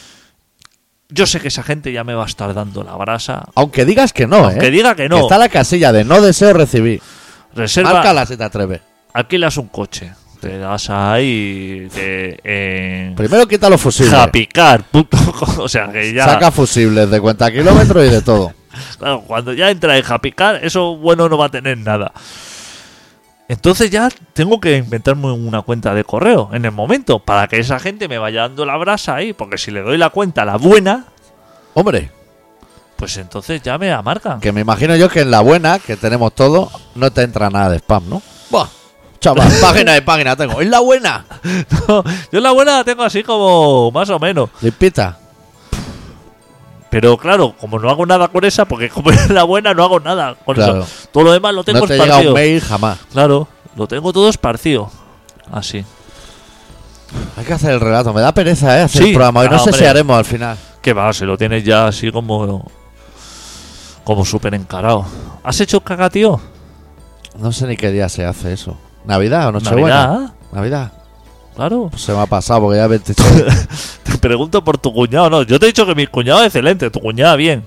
yo sé que esa gente ya me va a estar dando la brasa. Aunque digas que no, Aunque ¿eh? diga que no. Que está la casilla de no deseo recibir. Reserva, Márcala si te atreves. alquilas un coche, te das ahí, te, eh, Primero quita los fusibles. Japicar, punto com, o sea que ya, Saca fusibles de cuenta kilómetros y de todo. claro, cuando ya entra en Japicar, eso bueno no va a tener nada. Entonces ya tengo que inventarme una cuenta de correo en el momento para que esa gente me vaya dando la brasa ahí, porque si le doy la cuenta, la buena, Hombre, pues entonces ya me amargan. que me imagino yo que en la buena, que tenemos todo, no te entra nada de spam, ¿no? Buah, chaval, página de página tengo. ¡Es la buena! No, yo la buena la tengo así como más o menos. Limpita. Pero claro, como no hago nada con esa, porque como es la buena no hago nada con Claro. eso. Todo lo demás lo tengo No te llega esparcido. un mail jamás. Claro, lo tengo todo esparcido. Así. Hay que hacer el relato. Me da pereza, ¿eh? Hacer Sí. el programa. Y no Ah, sé hombre. si haremos al final. Que va, se lo tienes ya así como. Como súper encarado. ¿Has hecho caca, tío? No sé ni qué día se hace eso. ¿Navidad o Nochebuena? Navidad, Navidad. claro. Pues se me ha pasado porque ya es veintiséis. Te pregunto por tu cuñado, no. Yo te he dicho que mi cuñado es excelente, tu cuñada bien.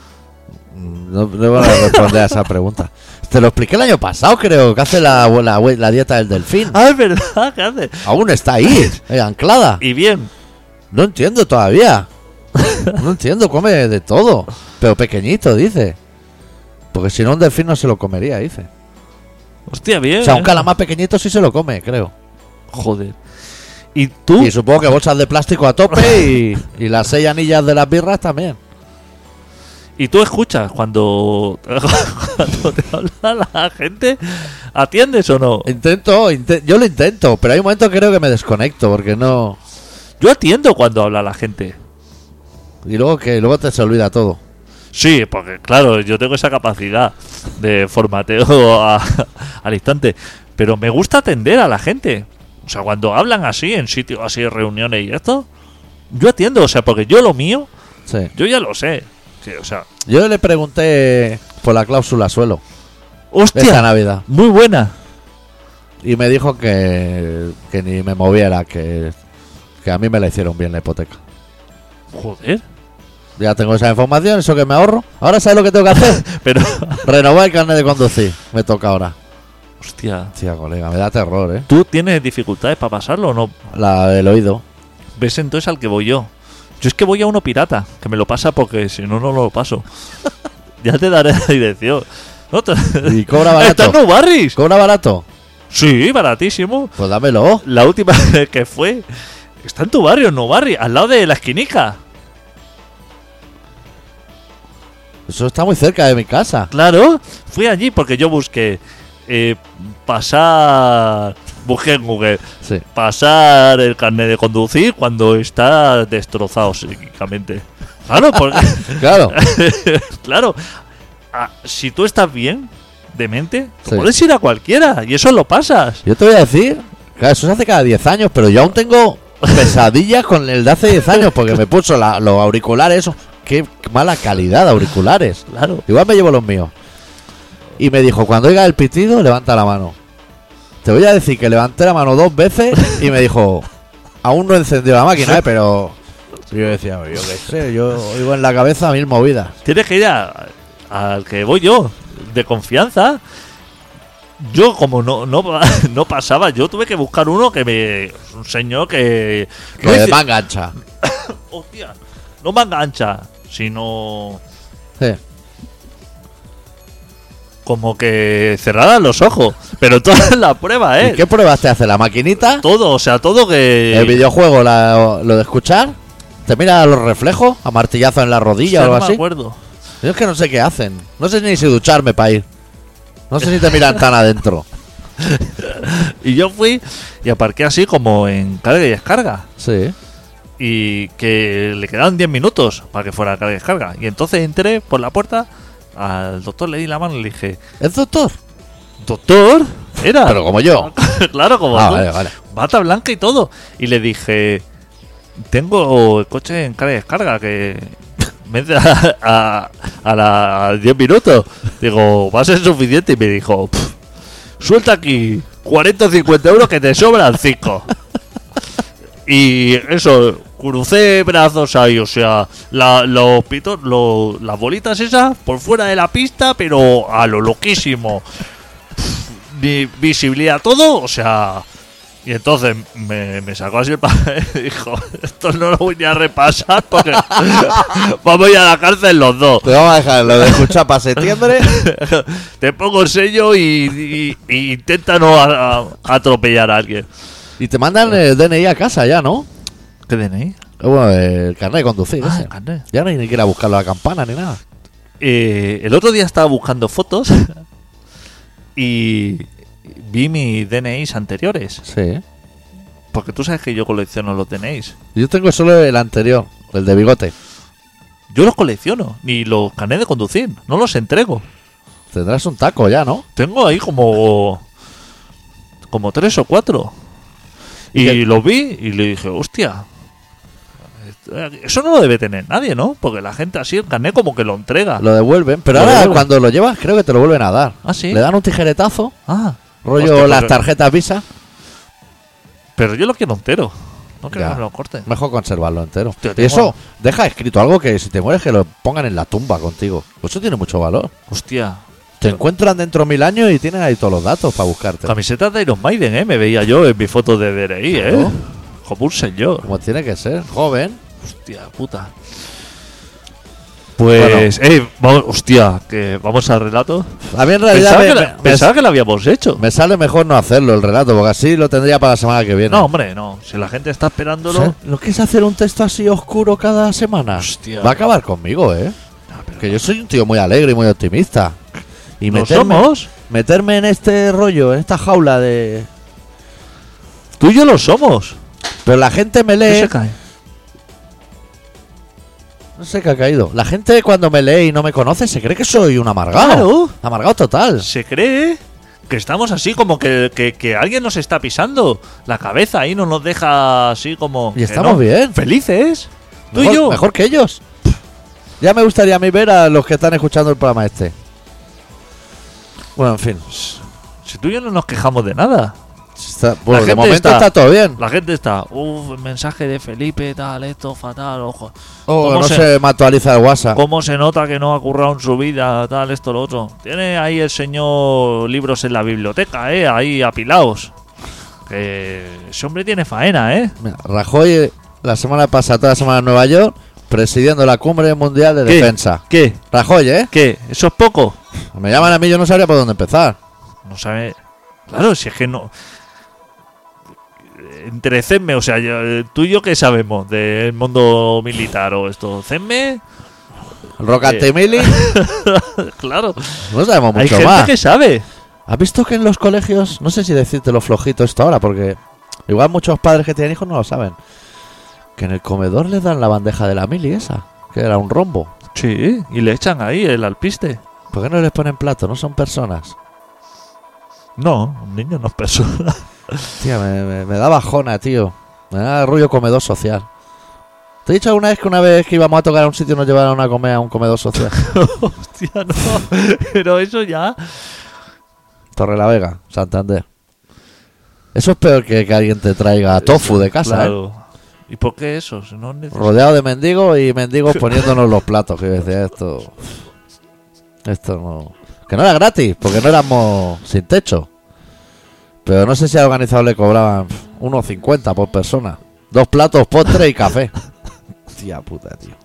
No, no voy a responder a esa pregunta. Te lo expliqué el año pasado, creo, que hace la, la, la dieta del delfín. Ah, es verdad, ¿qué hace? Aún está ahí, eh, anclada. Y bien. No entiendo todavía. No entiendo, come de todo. Pero pequeñito, dice. Porque si no, un delfín no se lo comería, dice. Hostia, bien. O sea, un ¿eh? calamar pequeñito sí se lo come, creo. Joder. ¿Y tú? Y supongo que bolsas de plástico a tope y, y las seis anillas de las birras también. ¿Y tú escuchas cuando, cuando te habla la gente? ¿Atiendes o no? Intento, inte- yo lo intento, pero hay un momento que creo que me desconecto porque no. Yo atiendo cuando habla la gente. Y luego que luego te se olvida todo. Sí, porque claro, yo tengo esa capacidad de formateo a- al instante. Pero me gusta atender a la gente. O sea, cuando hablan así, en sitios así, reuniones y esto, yo atiendo, o sea, porque yo lo mío, Sí. yo ya lo sé. Sí, o sea, Yo le pregunté por la cláusula suelo esta hostia, Navidad muy buena. y me dijo que, que ni me moviera, que, que a mí me la hicieron bien la hipoteca. Joder, Ya tengo esa información, eso que me ahorro. Ahora sabes lo que tengo que hacer. pero, Renovar el carnet de conducir. Me toca ahora. hostia, Tía, colega, me da terror, ¿eh? ¿tú tienes dificultades para pasarlo o no? La del oído. ¿Ves entonces al que voy yo? Yo es que voy a uno pirata, que me lo pasa porque si no, no lo paso. Ya te daré la dirección. ¿No te- Y cobra barato. ¿Está en Nou Barris? ¿Cobra barato? Sí, baratísimo. Pues dámelo. La última vez que fue, está en tu barrio, en Nou Barris, al lado de la esquinica. Eso está muy cerca de mi casa. Claro, fui allí porque yo busqué eh, pasar, busqué en Google, Sí. pasar el carnet de conducir cuando está destrozado psíquicamente. Claro, porque, Claro. claro, ah, si tú estás bien de mente, Sí. puedes ir a cualquiera y eso lo pasas. Yo te voy a decir, claro, eso se hace cada diez años, pero yo aún tengo pesadillas con el de hace diez años porque me puso la- los auriculares, eso. Qué mala calidad de auriculares. Claro. Igual me llevo los míos. Y me dijo, cuando oiga el pitido, levanta la mano. Te voy a decir que levanté la mano dos veces y me dijo, aún no encendió la máquina, ¿eh? Pero yo decía, yo qué sé, yo oigo en la cabeza mil movidas. Tienes que ir a- al que voy yo, de confianza. Yo, como no, no, no pasaba, yo tuve que buscar uno que me. Un señor que. Que no de hice- manga ancha. hostia, no manga ancha, sino. Sí. Como que cerraran los ojos. Pero toda la prueba, ¿Y ¿eh? qué pruebas te hace? ¿La maquinita? Todo, o sea, todo que. ¿El videojuego, la- lo de escuchar? ¿Te mira los reflejos? ¿A martillazo en la rodilla Hostia, o no algo me así? acuerdo. Yo es que no sé qué hacen. No sé ni si ducharme para ir. No sé si te miran tan adentro. Y yo fui y aparqué así como en carga y descarga. Sí. Y que le quedaban diez minutos para que fuera carga y descarga. Y entonces entré por la puerta, al doctor le di la mano y le dije, ¿Es doctor? ¿doctor? Era. Pero como yo. Claro, como Ah, tú. vale, vale. Bata blanca y todo. Y le dije, tengo el coche en carga y descarga que me entra a, a, a las diez minutos. Digo, va a ser suficiente. Y me dijo, "Pff, suelta aquí cuarenta o cincuenta euros que te sobran cinco. Y eso, crucé brazos ahí, o sea, la, los pitos, lo- las bolitas esas por fuera de la pista, pero a lo loquísimo. Pff, ni visibilidad todo, o sea. Y entonces me, me sacó así el papel y dijo, esto no lo voy ni a repasar porque vamos a ir a la cárcel los dos. Te vamos a dejar lo de escuchar para septiembre. Te pongo el sello y, y- y intenta no a- a- atropellar a alguien. Y te mandan el D N I a casa ya, ¿no? ¿Qué D N I? Bueno, el carnet de conducir. Ah, ese. el carnet. Ya no hay ni que ir a buscarlo a la campana ni nada. Eh, el otro día estaba buscando fotos y vi mis D N Is anteriores. Sí. Porque tú sabes que yo colecciono los D N Is. Yo tengo solo el anterior, el de bigote. Yo los colecciono, ni los carnets de conducir, no los entrego. Tendrás un taco ya, ¿no? Tengo ahí como como tres o cuatro. ¿Y Y qué? los vi y le dije, hostia, eso no lo debe tener nadie, ¿no? Porque la gente así el carnet como que lo entrega. Lo devuelven. Pero Lo ahora devuelven. cuando lo llevas creo que te lo vuelven a dar. Ah, ¿sí? Le dan un tijeretazo, Ah, rollo hostia, las pero- tarjetas Visa. Pero yo lo quiero entero. No quiero Ya. que me lo corten. Mejor conservarlo entero. Hostia, Y tengo- eso, deja escrito algo que si te mueres que lo pongan en la tumba contigo. Eso tiene mucho valor. Hostia. Te encuentran dentro de mil años y tienen ahí todos los datos para buscarte. Camisetas de Iron Maiden, ¿eh? Me veía yo en mi foto de D N I, ¿eh? Claro. Como un señor. Como tiene que ser. Joven. Hostia puta. Pues, eh, vamos, hostia, que vamos al relato. A mí en realidad Pensaba, me, que, me- la- pensaba que lo habíamos hecho. me sale mejor no hacerlo el relato, porque así lo tendría para la semana que viene. No, hombre, no. Si la gente está esperándolo. ¿Sabes? ¿Lo que es hacer un texto así oscuro cada semana? Hostia. Va a acabar conmigo, ¿eh? Ah, pero Que yo soy un tío muy alegre y muy optimista. Y ¿No meterme, somos? meterme en este rollo, en esta jaula de... Tú y yo lo somos. Pero la gente me ¿Qué lee... se cae? No sé qué ha caído. La gente cuando me lee y no me conoce se cree que soy un amargado. Claro. Amargado total. Se cree que estamos así como que, que, que alguien nos está pisando la cabeza y no nos deja así como... Y que estamos no. bien. Felices. Tú Mejor, y yo. mejor que ellos. Ya me gustaría a mí ver a los que están escuchando el programa este. Bueno, en fin. Si tú y yo no nos quejamos de nada. Está- bueno, de gente momento está- está todo bien. La gente está, uff, mensaje de Felipe, tal, esto, fatal, ojo. Oh, ¿Cómo no se- se me actualiza el WhatsApp. ¿Cómo se nota que no ha currado en su vida, tal, esto, lo otro? Tiene ahí el señor libros en la biblioteca, eh, ahí apilados. Que ese hombre tiene faena, eh. Mira, Rajoy la semana pasada, toda la semana en Nueva York, presidiendo la cumbre mundial de ¿Qué? defensa. ¿Qué? Rajoy, ¿eh? ¿Qué? ¿Eso es poco? Me llaman a mí, yo no sabría por dónde empezar. No sabe. Claro, si es que no. Entre CESME, o sea, yo- tú y yo, ¿qué sabemos del mundo militar o esto? ¿CESME? Rock Eh. Antimili, Claro. no sabemos Hay mucho gente más. que sabe. ¿Has visto que en los colegios, no sé si decirte lo flojito esto ahora, porque igual muchos padres que tienen hijos no lo saben, que en el comedor les dan la bandeja de la mili esa, que era un rombo? Sí, y le echan ahí el alpiste. ¿Por qué no les ponen plato? No son personas. No, un niño no es persona. Tía, me, me- me da bajona, tío. Me da rollo comedor social. ¿Te he dicho alguna vez que una vez que íbamos a tocar a un sitio nos llevaron a comer a un comedor social? Hostia, no. Pero eso ya. Torrelavega, Santander. Eso es peor que que alguien te traiga tofu de casa, ¿eh? Claro. ¿Y por qué eso? Si no es necesario. Rodeado de mendigos y mendigos poniéndonos los platos. Que yo decía, esto... Esto no... Que no era gratis, porque no éramos sin techo. Pero no sé si al organizador le cobraban uno cincuenta por persona. Dos platos, postre y café. Tía puta, tío.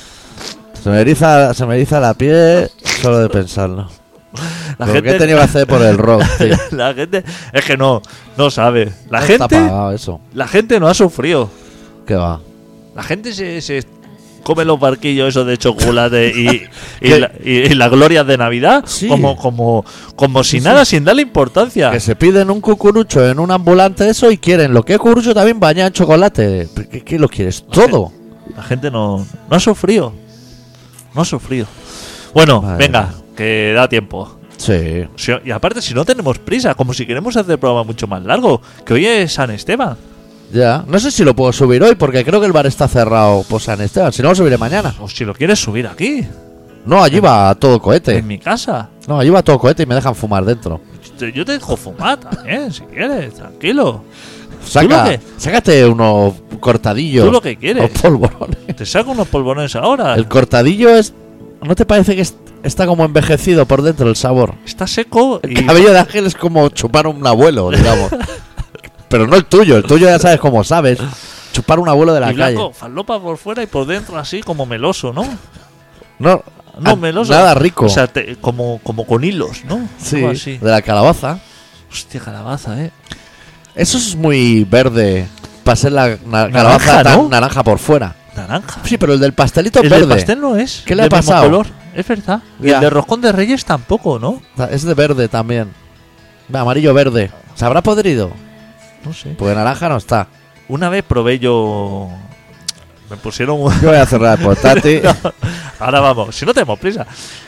Se me eriza, se me eriza la piel solo de pensarlo. La Lo gente, que he tenido que hacer por el rock, tío. la gente es que no, no sabe. La No está gente, pagado eso. la gente no ha sufrido. ¿Qué va? La gente se, se come los barquillos esos de chocolate y, y, ¿Qué? la, y- y las glorias de Navidad Sí. como, como, como si Sí, nada, sí. sin darle importancia. Que se piden un cucurucho en un ambulante de eso y quieren lo que es cucurucho también bañado en chocolate. ¿Qué, qué lo quieres? Todo. La gente no, no ha sufrido. No ha sufrido. Bueno, Madre venga, mía. que da tiempo. Sí. Si- y aparte, si no tenemos prisa, como si queremos hacer el programa mucho más largo, que hoy es San Esteban. Ya. No sé si lo puedo subir hoy porque creo que el bar está cerrado por San Esteban. Si no, lo subiré mañana. O si lo quieres subir aquí, No, allí va a todo cohete. en mi casa. No, allí va a todo cohete y me dejan fumar dentro. Te- Yo te dejo fumar también, si quieres, tranquilo. Saca, lo que- sácate unos cortadillos. Tú lo que quieres. O polvorones. Te saco unos polvorones ahora. El cortadillo es... ¿No te parece que es- está como envejecido por dentro el sabor? Está seco El y cabello de Ángel es como chupar un abuelo, digamos. Pero no el tuyo, el tuyo ya sabes cómo sabes. Chupar un abuelo de la y blanco, calle. falopa por fuera y por dentro así como meloso, ¿no? No, No, a- meloso. Nada rico. O sea, te- como, como con hilos, ¿no? sí, Algo así. de la calabaza. Hostia, calabaza, ¿eh? Eso es muy verde. Para ser la na- Naranja, calabaza tan ¿no? naranja por fuera. Naranja. Sí, pero el del pastelito es El verde. del pastel no es. ¿Qué le ha del mismo pasado? color. Es verdad. Y Ya. el de roscón de reyes tampoco, ¿no? Es de verde también. De amarillo verde. ¿Se habrá podrido? No sé. Porque naranja no está. Una vez probé yo... Me pusieron... un- Yo voy a cerrar el portátil. Ahora vamos, si no tenemos prisa.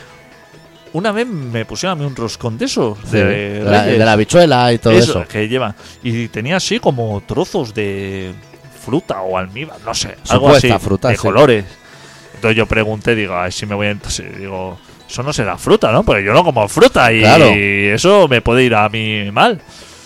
Una vez me pusieron a mí un roscón de esos. Sí, De, de, la, Reyes. de la habichuela y todo eso. que lleva. Y tenía así como trozos de fruta o almíbar, no sé, algo así, Supuesta fruta, de sí. colores. Entonces yo pregunté, digo, ay, si me voy a... Entonces, digo, eso no será fruta, ¿no? Porque yo no como fruta y Claro. eso me puede ir a mí mal.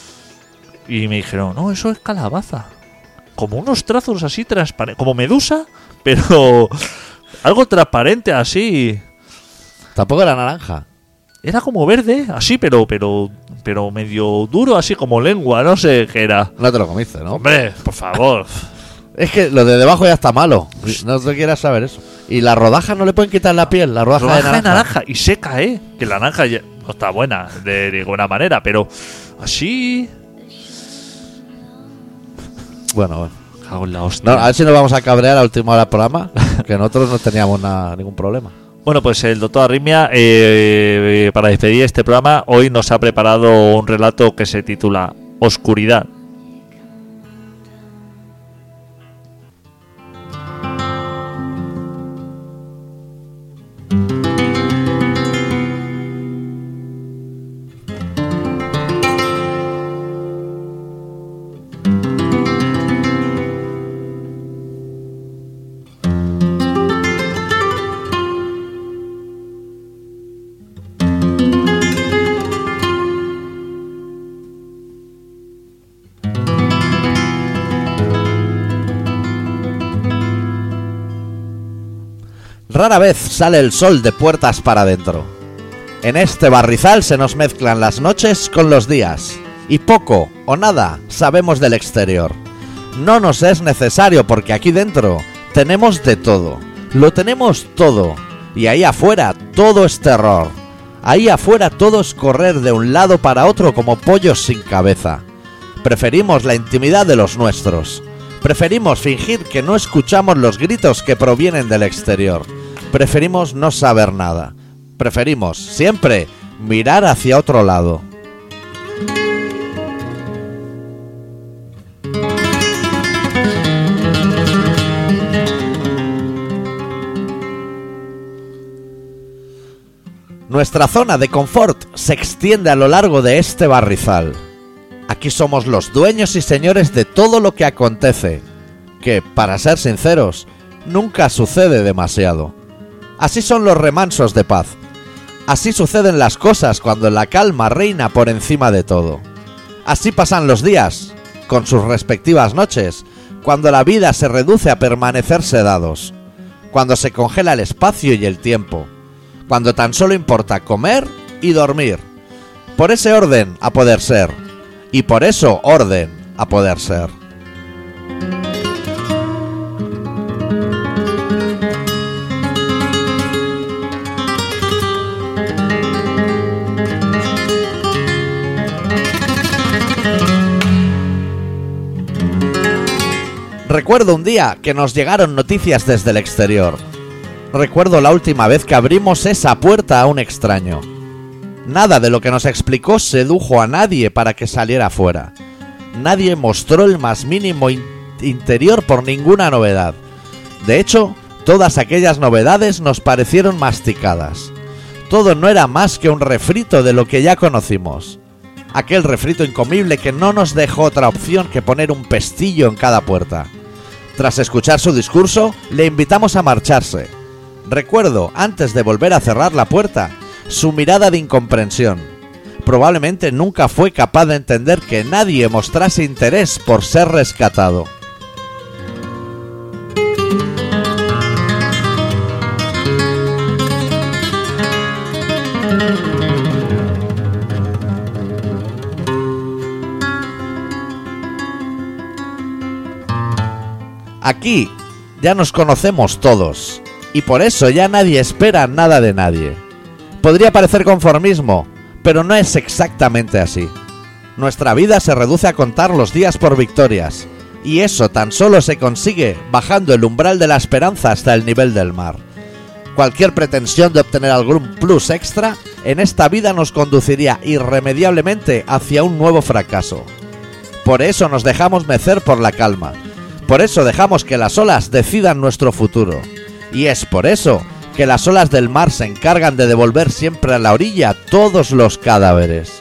Y me dijeron, no, eso es calabaza. Como unos trazos así transparentes, como medusa, pero algo transparente así. Tampoco era naranja. Era como verde, así, pero, pero, pero medio duro, así como lengua, no sé qué era. No te lo comiste, ¿no? Hombre, por favor. Es que lo de debajo ya está malo. No te quieras saber eso. Y la rodaja no le pueden quitar la piel, la rodaja, Rodaja de naranja. de naranja. Y seca, ¿eh? Que la naranja ya no está buena de ninguna manera, pero así... Bueno, bueno. Cago en la hostia. No, a ver si nos vamos a cabrear a última hora del programa, que nosotros no teníamos nada, ningún problema. Bueno, pues el doctor Arritmia, eh, para despedir este programa, hoy nos ha preparado un relato que se titula Oscuridad. Rara vez sale el sol de puertas para adentro. En este barrizal se nos mezclan las noches con los días, y poco o nada sabemos del exterior. No nos es necesario porque aquí dentro tenemos de todo, lo tenemos todo, y ahí afuera todo es terror. Ahí afuera todo es correr de un lado para otro como pollos sin cabeza. Preferimos la intimidad de los nuestros. Preferimos fingir que no escuchamos los gritos que provienen del exterior. Preferimos no saber nada. Preferimos, siempre, mirar hacia otro lado. Nuestra zona de confort se extiende a lo largo de este barrizal. Aquí somos los dueños y señores de todo lo que acontece, que, para ser sinceros, nunca sucede demasiado. Así son los remansos de paz. Así suceden las cosas cuando la calma reina por encima de todo. Así pasan los días, con sus respectivas noches, cuando la vida se reduce a permanecer sedados, cuando se congela el espacio y el tiempo, cuando tan solo importa comer y dormir. Por ese orden a poder ser, y por eso orden a poder ser. Recuerdo un día que nos llegaron noticias desde el exterior. Recuerdo la última vez que abrimos esa puerta a un extraño. Nada de lo que nos explicó sedujo a nadie para que saliera fuera. Nadie mostró el más mínimo in- interior por ninguna novedad. De hecho, todas aquellas novedades nos parecieron masticadas. Todo no era más que un refrito de lo que ya conocimos. Aquel refrito incomible que no nos dejó otra opción que poner un pestillo en cada puerta. Tras escuchar su discurso, le invitamos a marcharse. Recuerdo, antes de volver a cerrar la puerta, su mirada de incomprensión. Probablemente nunca fue capaz de entender que nadie mostrase interés por ser rescatado. Aquí ya nos conocemos todos, y por eso ya nadie espera nada de nadie. Podría parecer conformismo, pero no es exactamente así. Nuestra vida se reduce a contar los días por victorias, y eso tan solo se consigue bajando el umbral de la esperanza hasta el nivel del mar. Cualquier pretensión de obtener algún plus extra en esta vida nos conduciría irremediablemente hacia un nuevo fracaso. Por eso nos dejamos mecer por la calma. Por eso dejamos que las olas decidan nuestro futuro. Y es por eso que las olas del mar se encargan de devolver siempre a la orilla todos los cadáveres.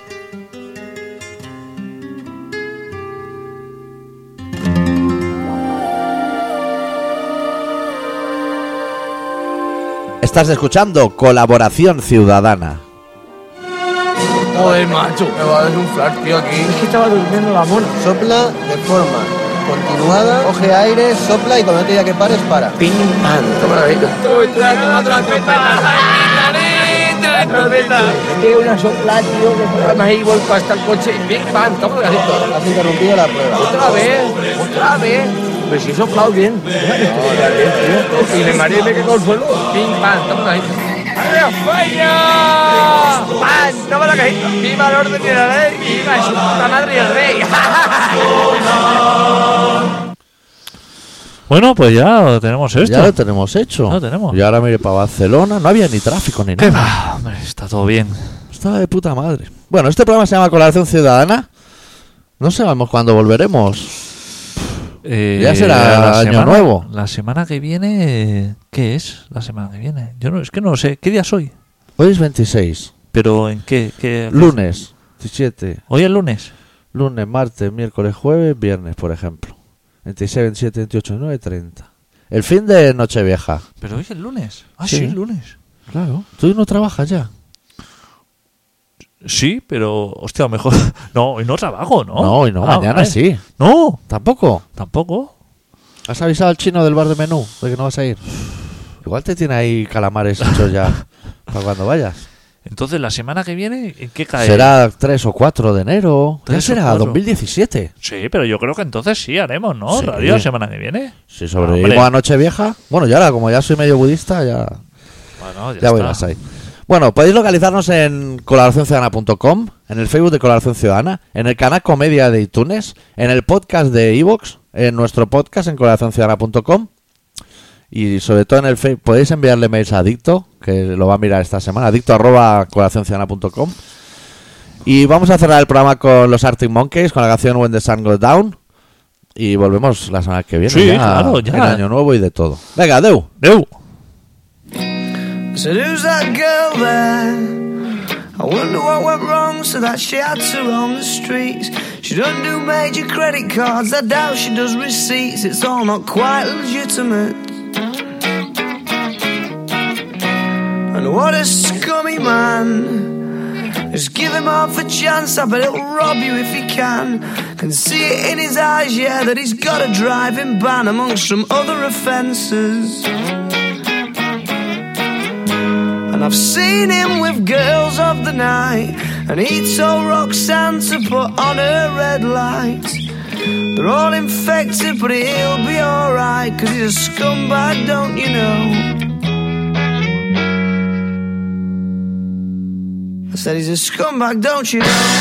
Estás escuchando Colaboración Ciudadana. Joder, macho, me va a dar un flash, tío, aquí. Es que estaba durmiendo la mona. Sopla de forma continuada, coge aire, sopla y cuando te diga que pares, para. Pim, pam. Toma la vida. Es que una sopla, tío, que programa ahí, vuelco hasta el coche. Pim, pam, toma la vida. Has interrumpido la prueba. Otra vez, otra vez. Pues si son clavos bien. No, ya bien, tío. Y de María me que consuelo. Pim, pam, toma una cajita. ¡Arriba España! ¡Pam! Toma la cajita. ¡Viva el orden y la ley! ¡Viva su puta madre y el rey! Bueno, pues ya tenemos esto. Ya lo tenemos hecho. Ya lo tenemos. Y ahora me iré para Barcelona. No había ni tráfico ni ¿Qué nada. va? Hombre, está todo bien. Estaba de puta madre. Bueno, este programa se llama Colaboración Ciudadana. No sabemos cuándo volveremos. Eh, Ya será la año semana- nuevo. La semana que viene... ¿Qué es la semana que viene? Yo no, es que no lo sé. ¿Qué día es hoy? Hoy es veintiséis. ¿Pero en qué? qué Lunes, diecisiete. ¿Hoy es lunes? Lunes, martes, miércoles, jueves, viernes, por ejemplo. veintiséis, veintisiete, veintiocho, veintinueve, treinta. El fin de Nochevieja. ¿Pero hoy es lunes? Ah, Sí. sí, es lunes. Claro. ¿Tú no trabajas ya? Sí, pero... Hostia, mejor... No, hoy no trabajo, ¿no? No, hoy no. Ah, Mañana vale. sí. No, ¿Tampoco? tampoco. ¿Has avisado al chino del bar de menú de que no vas a ir? Igual te tiene ahí calamares hechos ya para cuando vayas. Entonces, la semana que viene, ¿en qué cae? Será tres o cuatro de enero. Ya tres o será cuatro. dos mil diecisiete. Sí, pero yo creo que entonces sí haremos, ¿no? Sí. Radio la semana que viene. Si sobrevivimos Hombre. a Nochevieja. Bueno, ya ahora, como ya soy medio budista, ya, Bueno, ya, ya voy está. más ahí. Bueno, podéis localizarnos en colaboración ciudadana punto com, en el Facebook de Colaboración Ciudadana, en el canal Comedia de iTunes, en el podcast de iVoox, en nuestro podcast en colaboración ciudadana punto com y sobre todo en el Facebook. Podéis enviarle mails a Adicto, que lo va a mirar esta semana, adicto arroba colaboración ciudadana punto com. Y vamos a cerrar el programa con los Arctic Monkeys, con la canción When the Sun Goes Down. Y volvemos la semana que viene. Sí, ya, claro, ya. En año nuevo y de todo. Venga, adeu. Deu. I said, who's that girl there? I wonder what went wrong so that she had to roam the streets. She doesn't do major credit cards, I doubt she does receipts. It's all not quite legitimate. And what a scummy man. Just give him half a chance, I bet he'll rob you if he can. Can see it in his eyes, yeah, that he's got a driving ban amongst some other offences. And I've seen him with girls of the night, and he told Roxanne to put on her red light. They're all infected, but he'll be alright, cause he's a scumbag, don't you know? I said he's a scumbag, don't you know?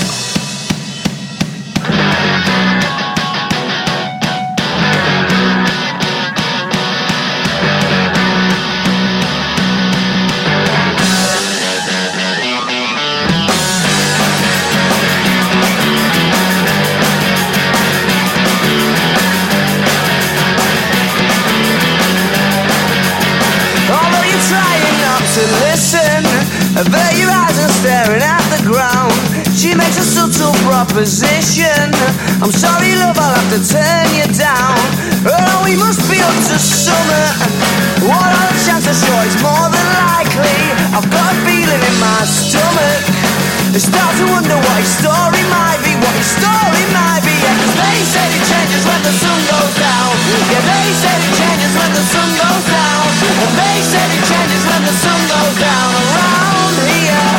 Although you're trying not to listen, avert your eyes and staring at the ground. She makes a subtle proposition. I'm sorry, love, I'll have to turn you down. Oh, we must be up to summer. What are the chances? Sure, it's more than likely. I've got a feeling in my stomach. I start to wonder what his story might be, what his story might be. Yeah, 'cause they said it changes when the sun goes down. Yeah, they said it changes when the sun goes down. And they said it changes when the sun goes down. Around here,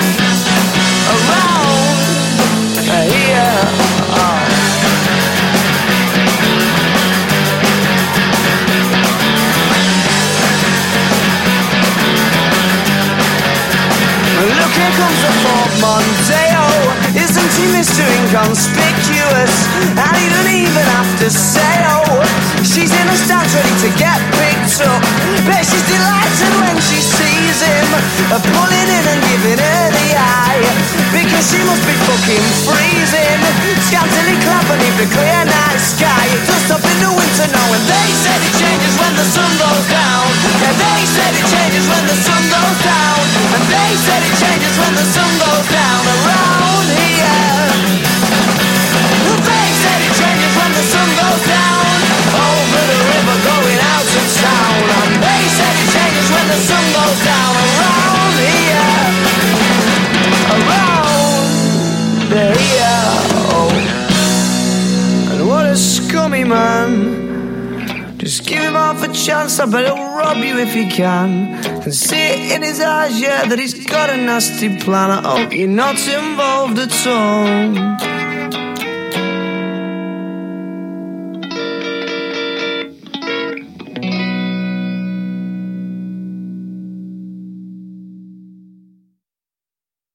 around here. Oh. Look, here comes the Fort Mondeo. Isn't he Mister Inconspicuous? And he doesn't even have to say oh. She's in a stance ready to get picked up. Bet she's delighted when she sees him, uh, pulling in and giving her the eye, because she must be fucking freezing, scantily clad beneath the clear night sky. It does stop in the winter now, and they said it changes when the sun goes down. Yeah, they said it changes when the sun goes down. And they said it changes when the sun goes down. Around here, they said it changes when the sun goes down. Over the river going out of town. And they said it changes when the sun goes down. Around here, around here. Oh. And what a scummy man. Just give him half a chance, I bet he'll rob you if he can. Can see it in his eyes, yeah, that he's got a nasty plan. I hope you're not involved at all.